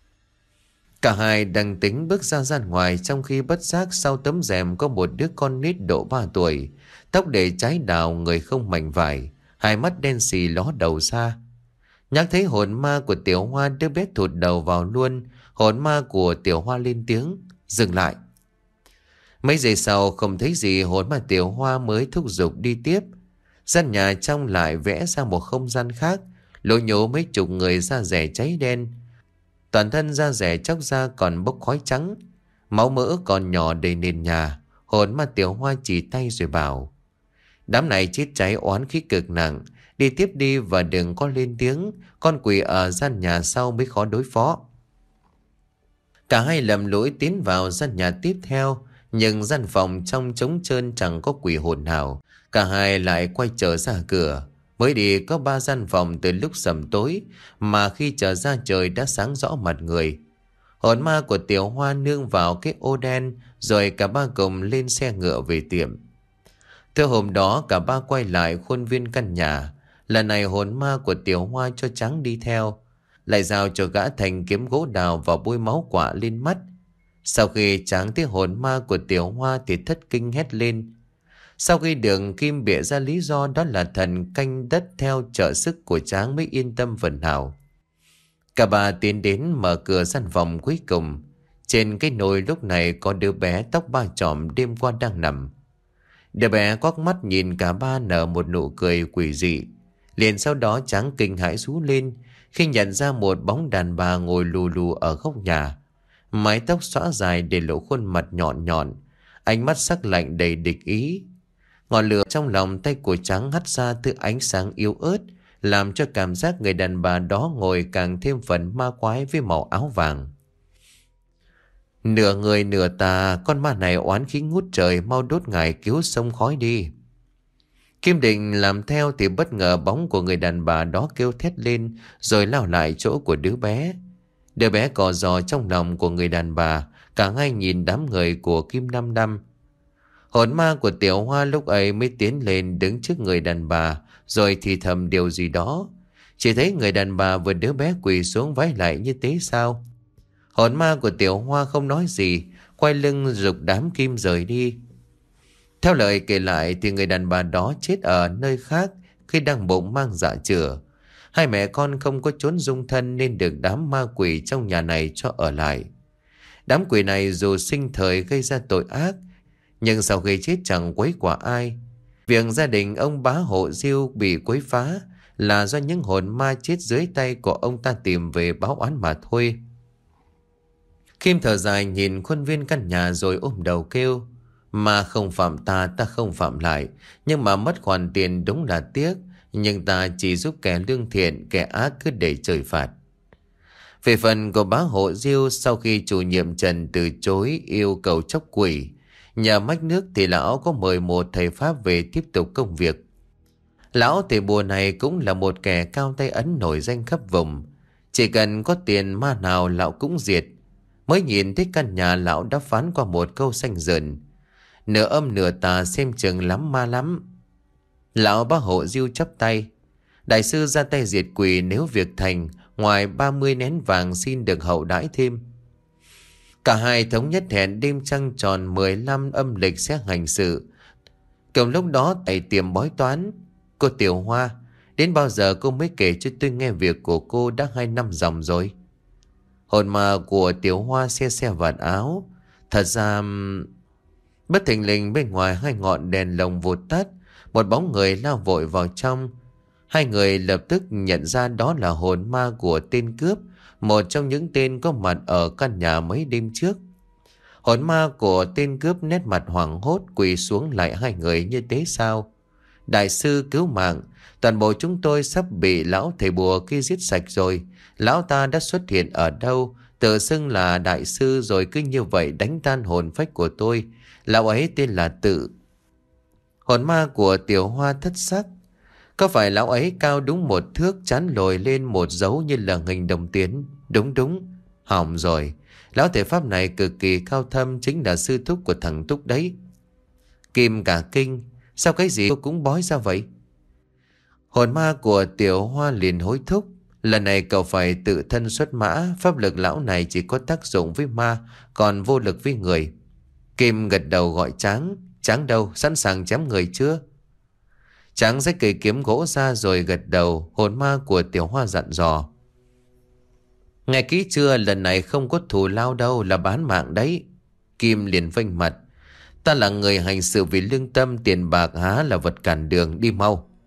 Cả hai đang tính bước ra gian ngoài, trong khi bất giác sau tấm rèm có một đứa con nít độ ba tuổi, tóc để trái đào, người không mảnh vải, hai mắt đen xì ló đầu ra. Nhắc thấy hồn ma của Tiểu Hoa, đứa bé thụt đầu vào luôn. Hồn ma của Tiểu Hoa lên tiếng: dừng lại. Mấy giây sau không thấy gì, hồn ma Tiểu Hoa mới thúc giục đi tiếp. Gian nhà trong lại vẽ ra một không gian khác, lố nhố mấy chục người da rẻ cháy đen. Toàn thân da rẻ chóc ra còn bốc khói trắng, máu mỡ còn nhỏ đầy nền nhà. Hồn ma Tiểu Hoa chỉ tay rồi bảo: đám này chết cháy oán khí cực nặng, đi tiếp đi và đừng có lên tiếng, con quỷ ở gian nhà sau mới khó đối phó. Cả hai lầm lỗi tiến vào gian nhà tiếp theo, nhưng gian phòng trong trống trơn chẳng có quỷ hồn nào. Cả hai lại quay trở ra cửa. Mới đi có ba gian phòng từ lúc sầm tối, mà khi trở ra trời đã sáng rõ mặt người. Hồn ma của Tiểu Hoa nương vào cái ô đen, rồi cả ba cùng lên xe ngựa về tiệm. Từ hôm đó cả ba quay lại khuôn viên căn nhà. Lần này hồn ma của Tiểu Hoa cho Tráng đi theo, lại giao cho gã Thành kiếm gỗ đào và bôi máu quạ lên mắt. Sau khi Tráng thấy hồn ma của Tiểu Hoa thì thất kinh hét lên. Sau khi Đường Kim bịa ra lý do đó là thần canh đất theo trợ sức của Tráng mới yên tâm phần nào. Cả ba tiến đến mở cửa gian phòng cuối cùng. Trên cái nồi lúc này có đứa bé tóc ba chòm đêm qua đang nằm. Đứa bé quắc mắt nhìn cả ba nở một nụ cười quỷ dị. Liền sau đó Tráng kinh hãi rú lên khi nhận ra một bóng đàn bà ngồi lù lù ở góc nhà. Mái tóc xõa dài để lộ khuôn mặt nhọn nhọn, ánh mắt sắc lạnh đầy địch ý. Ngọn lửa trong lòng tay của Tráng hắt ra thứ ánh sáng yếu ớt, làm cho cảm giác người đàn bà đó ngồi càng thêm phần ma quái với màu áo vàng. Nửa người nửa tà, con ma này oán khí ngút trời, mau đốt ngài cứu sông khói đi. Kim định làm theo thì bất ngờ bóng của người đàn bà đó kêu thét lên, rồi lao lại chỗ của đứa bé. Đứa bé cò giò trong lòng của người đàn bà, cả hai nhìn đám người của Kim Năm Năm. Hồn ma của Tiểu Hoa lúc ấy mới tiến lên đứng trước người đàn bà, rồi thì thầm điều gì đó. Chỉ thấy người đàn bà vừa đứa bé quỳ xuống vái lại như thế sao. Hồn ma của Tiểu Hoa không nói gì, quay lưng giục đám Kim rời đi. Theo lời kể lại thì người đàn bà đó chết ở nơi khác khi đang bụng mang dạ chửa. Hai mẹ con không có chốn dung thân nên được đám ma quỷ trong nhà này cho ở lại. Đám quỷ này dù sinh thời gây ra tội ác, nhưng sau khi chết chẳng quấy quả ai. Việc gia đình ông bá Hộ Diêu bị quấy phá là do những hồn ma chết dưới tay của ông ta tìm về báo oán mà thôi. Kim thở dài nhìn khuôn viên căn nhà rồi ôm đầu kêu: mà không phạm ta, ta không phạm lại. Nhưng mà mất khoản tiền đúng là tiếc. Nhưng ta chỉ giúp kẻ lương thiện, kẻ ác cứ để trời phạt. Về phần của bá Hộ Diêu, sau khi chủ nhiệm Trần từ chối yêu cầu chóc quỷ, nhà mách nước thì lão có mời một thầy Pháp về tiếp tục công việc. Lão thầy bùa này cũng là một kẻ cao tay ấn nổi danh khắp vùng. Chỉ cần có tiền ma nào lão cũng diệt. Mới nhìn thấy căn nhà lão đã phán qua một câu xanh dần: nửa âm nửa tà, xem chừng lắm ma lắm. Lão bá Hộ Diêu chắp tay: đại sư ra tay diệt quỷ, nếu việc thành, ngoài ba mươi nén vàng xin được hậu đãi thêm. Cả hai thống nhất hẹn đêm trăng tròn mười lăm âm lịch sẽ hành sự. Cùng lúc đó tại tiệm bói toán, cô Tiểu Hoa, đến bao giờ cô mới kể cho tôi nghe việc của cô đã hai năm dòng rồi? Hồn ma của Tiểu Hoa xe xe vạt áo. Thật ra... Bất thình lình bên ngoài hai ngọn đèn lồng vụt tắt, một bóng người lao vội vào trong. Hai người lập tức nhận ra đó là hồn ma của tên cướp, một trong những tên có mặt ở căn nhà mấy đêm trước. Hồn ma của tên cướp nét mặt hoảng hốt quỳ xuống lại hai người như thế sao? Đại sư cứu mạng, toàn bộ chúng tôi sắp bị lão thầy bùa kia giết sạch rồi. Lão ta đã xuất hiện ở đâu, tự xưng là đại sư rồi cứ như vậy đánh tan hồn phách của tôi. Lão ấy tên là Tự. Hồn ma của Tiểu Hoa thất sắc. Có phải lão ấy cao đúng một thước, trán lồi lên một dấu như là hình đồng tiền? Đúng đúng. Hỏng rồi. Lão thể pháp này cực kỳ cao thâm, chính là sư thúc của thằng Túc đấy. Kim cả kinh. Sao cái gì cô cũng bói ra vậy? Hồn ma của Tiểu Hoa liền hối thúc. Lần này cậu phải tự thân xuất mã. Pháp lực lão này chỉ có tác dụng với ma, còn vô lực với người. Kim gật đầu gọi Tráng. Tráng đâu, sẵn sàng chém người chưa? Tráng xách cây kiếm gỗ ra rồi gật đầu. Hồn ma của Tiểu Hoa dặn dò: nghe kỹ chưa, lần này không có thù lao đâu, là bán mạng đấy. Kim liền vênh mặt: ta là người hành sự vì lương tâm, tiền bạc há là vật cản đường, đi mau.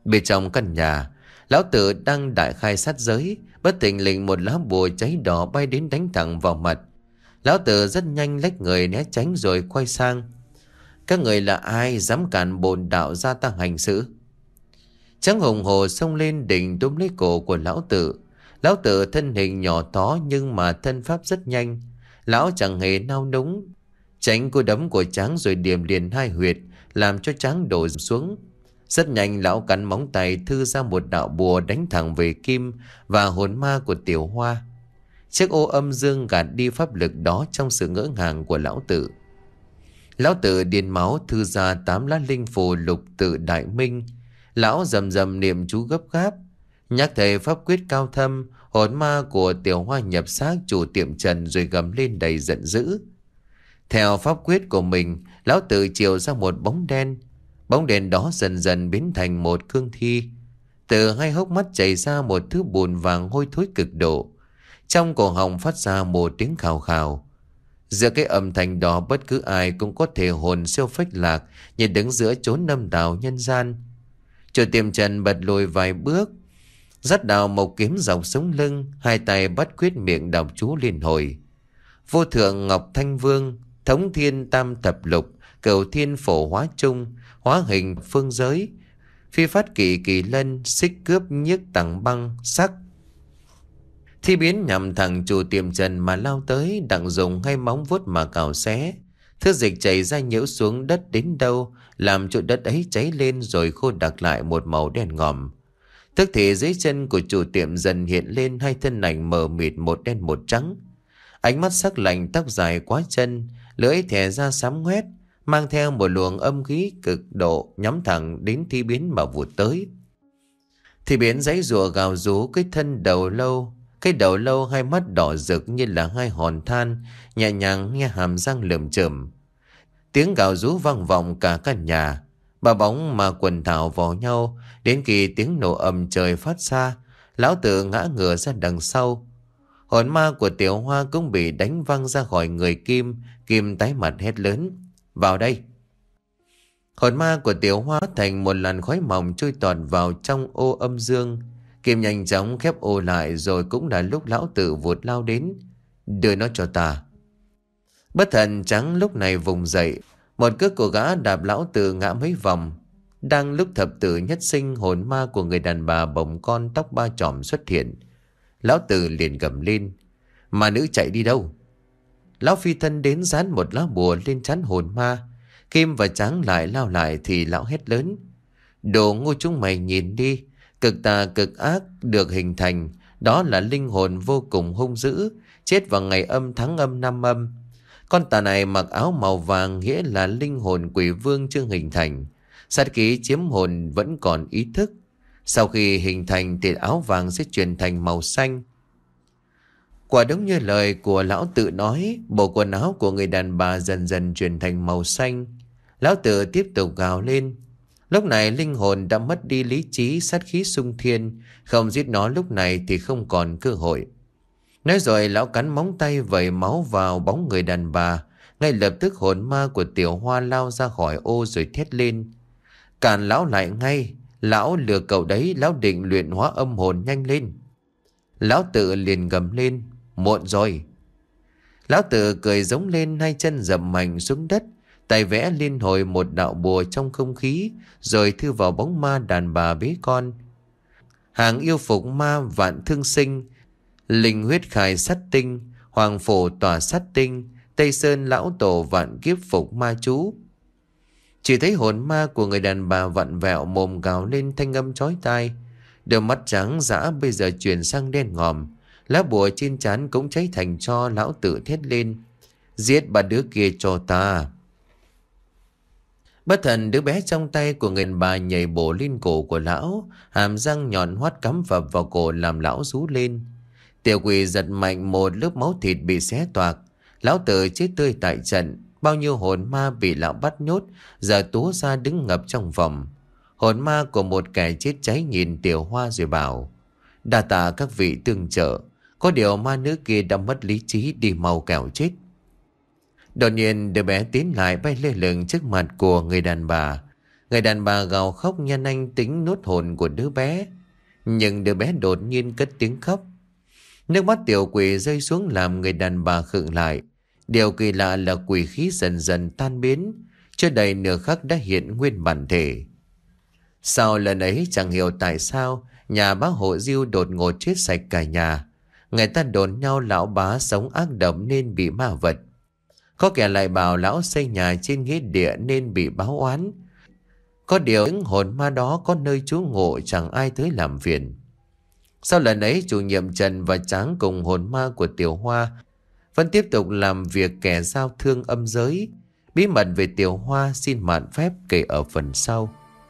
Bên trong căn nhà, lão tử đang đại khai sát giới, bất thình lình một lá bùa cháy đỏ bay đến đánh thẳng vào mặt. Lão tử rất nhanh lách người né tránh rồi quay sang. Các người là ai dám cản bổn đạo gia tăng hành sự? Trắng hùng hồ xông lên định túm lấy cổ của lão tử. Lão tử thân hình nhỏ tó nhưng mà thân pháp rất nhanh. Lão chẳng hề nao núng, tránh cú đấm của Tráng rồi điểm liền hai huyệt, làm cho Tráng đổ xuống. Rất nhanh lão cắn móng tay thư ra một đạo bùa đánh thẳng về Kim và hồn ma của Tiểu Hoa. Chiếc ô âm dương gạt đi pháp lực đó trong sự ngỡ ngàng của lão tử. Lão tử điên máu thư ra tám lá linh phù lục tự đại minh. Lão rầm rầm niệm chú gấp gáp, nhắc thầy pháp quyết cao thâm. Hồn ma của Tiểu Hoa nhập xác chủ tiệm Trần rồi gầm lên đầy giận dữ. Theo pháp quyết của mình, lão tử chiều ra một bóng đen. Bóng đèn đó dần dần biến thành một cương thi. Từ hai hốc mắt chảy ra một thứ bùn vàng hôi thối cực độ. Trong cổ họng phát ra một tiếng khào khào. Giữa cái âm thanh đó bất cứ ai cũng có thể hồn siêu phách lạc, như đứng giữa chốn âm tào nhân gian. Chủ tiệm Trần bật lùi vài bước, dắt đào mộc kiếm dọc sống lưng, hai tay bắt quyết miệng đọc chú liên hồi. Vô thượng ngọc thanh vương, thống thiên tam thập lục, cửu thiên phổ hóa trung, hóa hình phương giới, phi phát kỳ kỳ lân, xích cướp nhiếc tặng băng sắc. Thi biến nhằm thẳng chủ tiệm Trần mà lao tới, đặng dùng ngay móng vuốt mà cào xé. Thứ dịch chảy ra nhiễu xuống đất đến đâu, làm chỗ đất ấy cháy lên rồi khô đặc lại một màu đen ngòm. Tức thì dưới chân của chủ tiệm dần hiện lên hai thân ảnh mờ mịt, một đen một trắng. Ánh mắt sắc lạnh, tóc dài quá chân, lưỡi thè ra xám ngoét, mang theo một luồng âm khí cực độ nhắm thẳng đến thi biến mà vụt tới. Thi biến giãy giụa gào rú cái thân đầu lâu, cái đầu lâu hai mắt đỏ rực như là hai hòn than, nhẹ nhàng nghe hàm răng lởm chởm. Tiếng gào rú vang vọng cả căn nhà. Ba bóng mà quần thảo vào nhau, đến khi tiếng nổ ầm trời phát ra, lão tử ngã ngửa ra đằng sau. Hồn ma của Tiểu Hoa cũng bị đánh văng ra khỏi người Kim. Kim tái mặt hét lớn: vào đây! Hồn ma của Tiểu Hoa thành một làn khói mỏng trôi tọt vào trong ô âm dương. Kim nhanh chóng khép ô lại, rồi cũng là lúc lão tử vụt lao đến. Đưa nó cho ta. Bất thần Trắng lúc này vùng dậy, một cước của gã đạp lão tử ngã mấy vòng. Đang lúc thập tử nhất sinh, hồn ma của người đàn bà bồng con tóc ba chòm xuất hiện. Lão tử liền gầm lên: mà nữ chạy đi đâu? Lão phi thân đến dán một lá bùa lên trán hồn ma. Kim và Trắng lại lao lại thì lão hét lớn: đồ ngu chúng mày nhìn đi, cực tà cực ác được hình thành, đó là linh hồn vô cùng hung dữ, chết vào ngày âm tháng âm năm âm. Con tà này mặc áo màu vàng nghĩa là linh hồn quỷ vương chưa hình thành. Sát khí chiếm hồn vẫn còn ý thức. Sau khi hình thành thì áo vàng sẽ chuyển thành màu xanh. Quả đúng như lời của lão tự nói, bộ quần áo của người đàn bà dần dần chuyển thành màu xanh. Lão tự tiếp tục gào lên. Lúc này linh hồn đã mất đi lý trí, sát khí xung thiên, không giết nó lúc này thì không còn cơ hội. Nói rồi lão cắn móng tay vẩy máu vào bóng người đàn bà. Ngay lập tức hồn ma của Tiểu Hoa lao ra khỏi ô rồi thét lên: cản lão lại ngay, lão lừa cậu đấy, lão định luyện hóa âm hồn, nhanh lên. Lão tự liền gầm lên: muộn rồi. Lão tự cười giống lên, hai chân dậm mạnh xuống đất, tay vẽ liên hồi một đạo bùa trong không khí, rồi thư vào bóng ma đàn bà bế con. Hàng yêu phục ma vạn thương sinh, linh huyết khai sát tinh, hoàng phổ tỏa sát tinh, Tây Sơn lão tổ vạn kiếp phục ma chú. Chỉ thấy hồn ma của người đàn bà vặn vẹo mồm gào lên thanh âm chói tai. Đôi mắt trắng dã bây giờ chuyển sang đen ngòm. Lá bùa trên trán cũng cháy thành tro. Lão tự thét lên: giết ba đứa kia cho ta. Bất thần đứa bé trong tay của người đàn bà nhảy bổ lên cổ của lão, hàm răng nhọn hoắt cắm phập vào cổ làm lão rú lên. Tiểu quỷ giật mạnh, một lớp máu thịt bị xé toạc. Lão tự chết tươi tại trận. Bao nhiêu hồn ma bị lão bắt nhốt giờ túa ra đứng ngập trong vòng. Hồn ma của một kẻ chết cháy nhìn Tiểu Hoa rồi bảo: đa tạ các vị tương trợ, có điều ma nữ kia đã mất lý trí, đi mau kẻo chết. Đột nhiên đứa bé tiến lại bay lơ lửng trước mặt của người đàn bà. Người đàn bà gào khóc nhân anh tính nuốt hồn của đứa bé. Nhưng đứa bé đột nhiên cất tiếng khóc. Nước mắt tiểu quỷ rơi xuống làm người đàn bà khựng lại. Điều kỳ lạ là quỷ khí dần dần tan biến. Chưa đầy nửa khắc đã hiện nguyên bản thể. Sau lần ấy chẳng hiểu tại sao nhà bác hộ Diêu đột ngột chết sạch cả nhà. Người ta đồn nhau lão bá sống ác độc nên bị ma vật. Có kẻ lại bảo lão xây nhà trên nghĩa địa nên bị báo oán. Có điều những hồn ma đó có nơi trú ngụ chẳng ai tới làm phiền. Sau lần ấy chủ nhiệm Trần và Tráng cùng hồn ma của Tiểu Hoa vẫn tiếp tục làm việc kẻ giao thương âm giới. Bí mật về Tiểu Hoa xin mạn phép kể ở phần sau.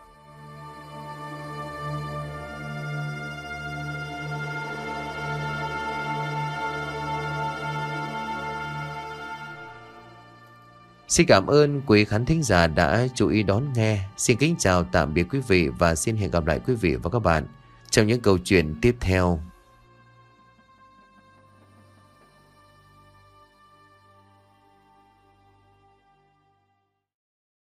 Xin cảm ơn quý khán thính giả đã chú ý đón nghe. Xin kính chào tạm biệt quý vị và xin hẹn gặp lại quý vị và các bạn trong những câu chuyện tiếp theo.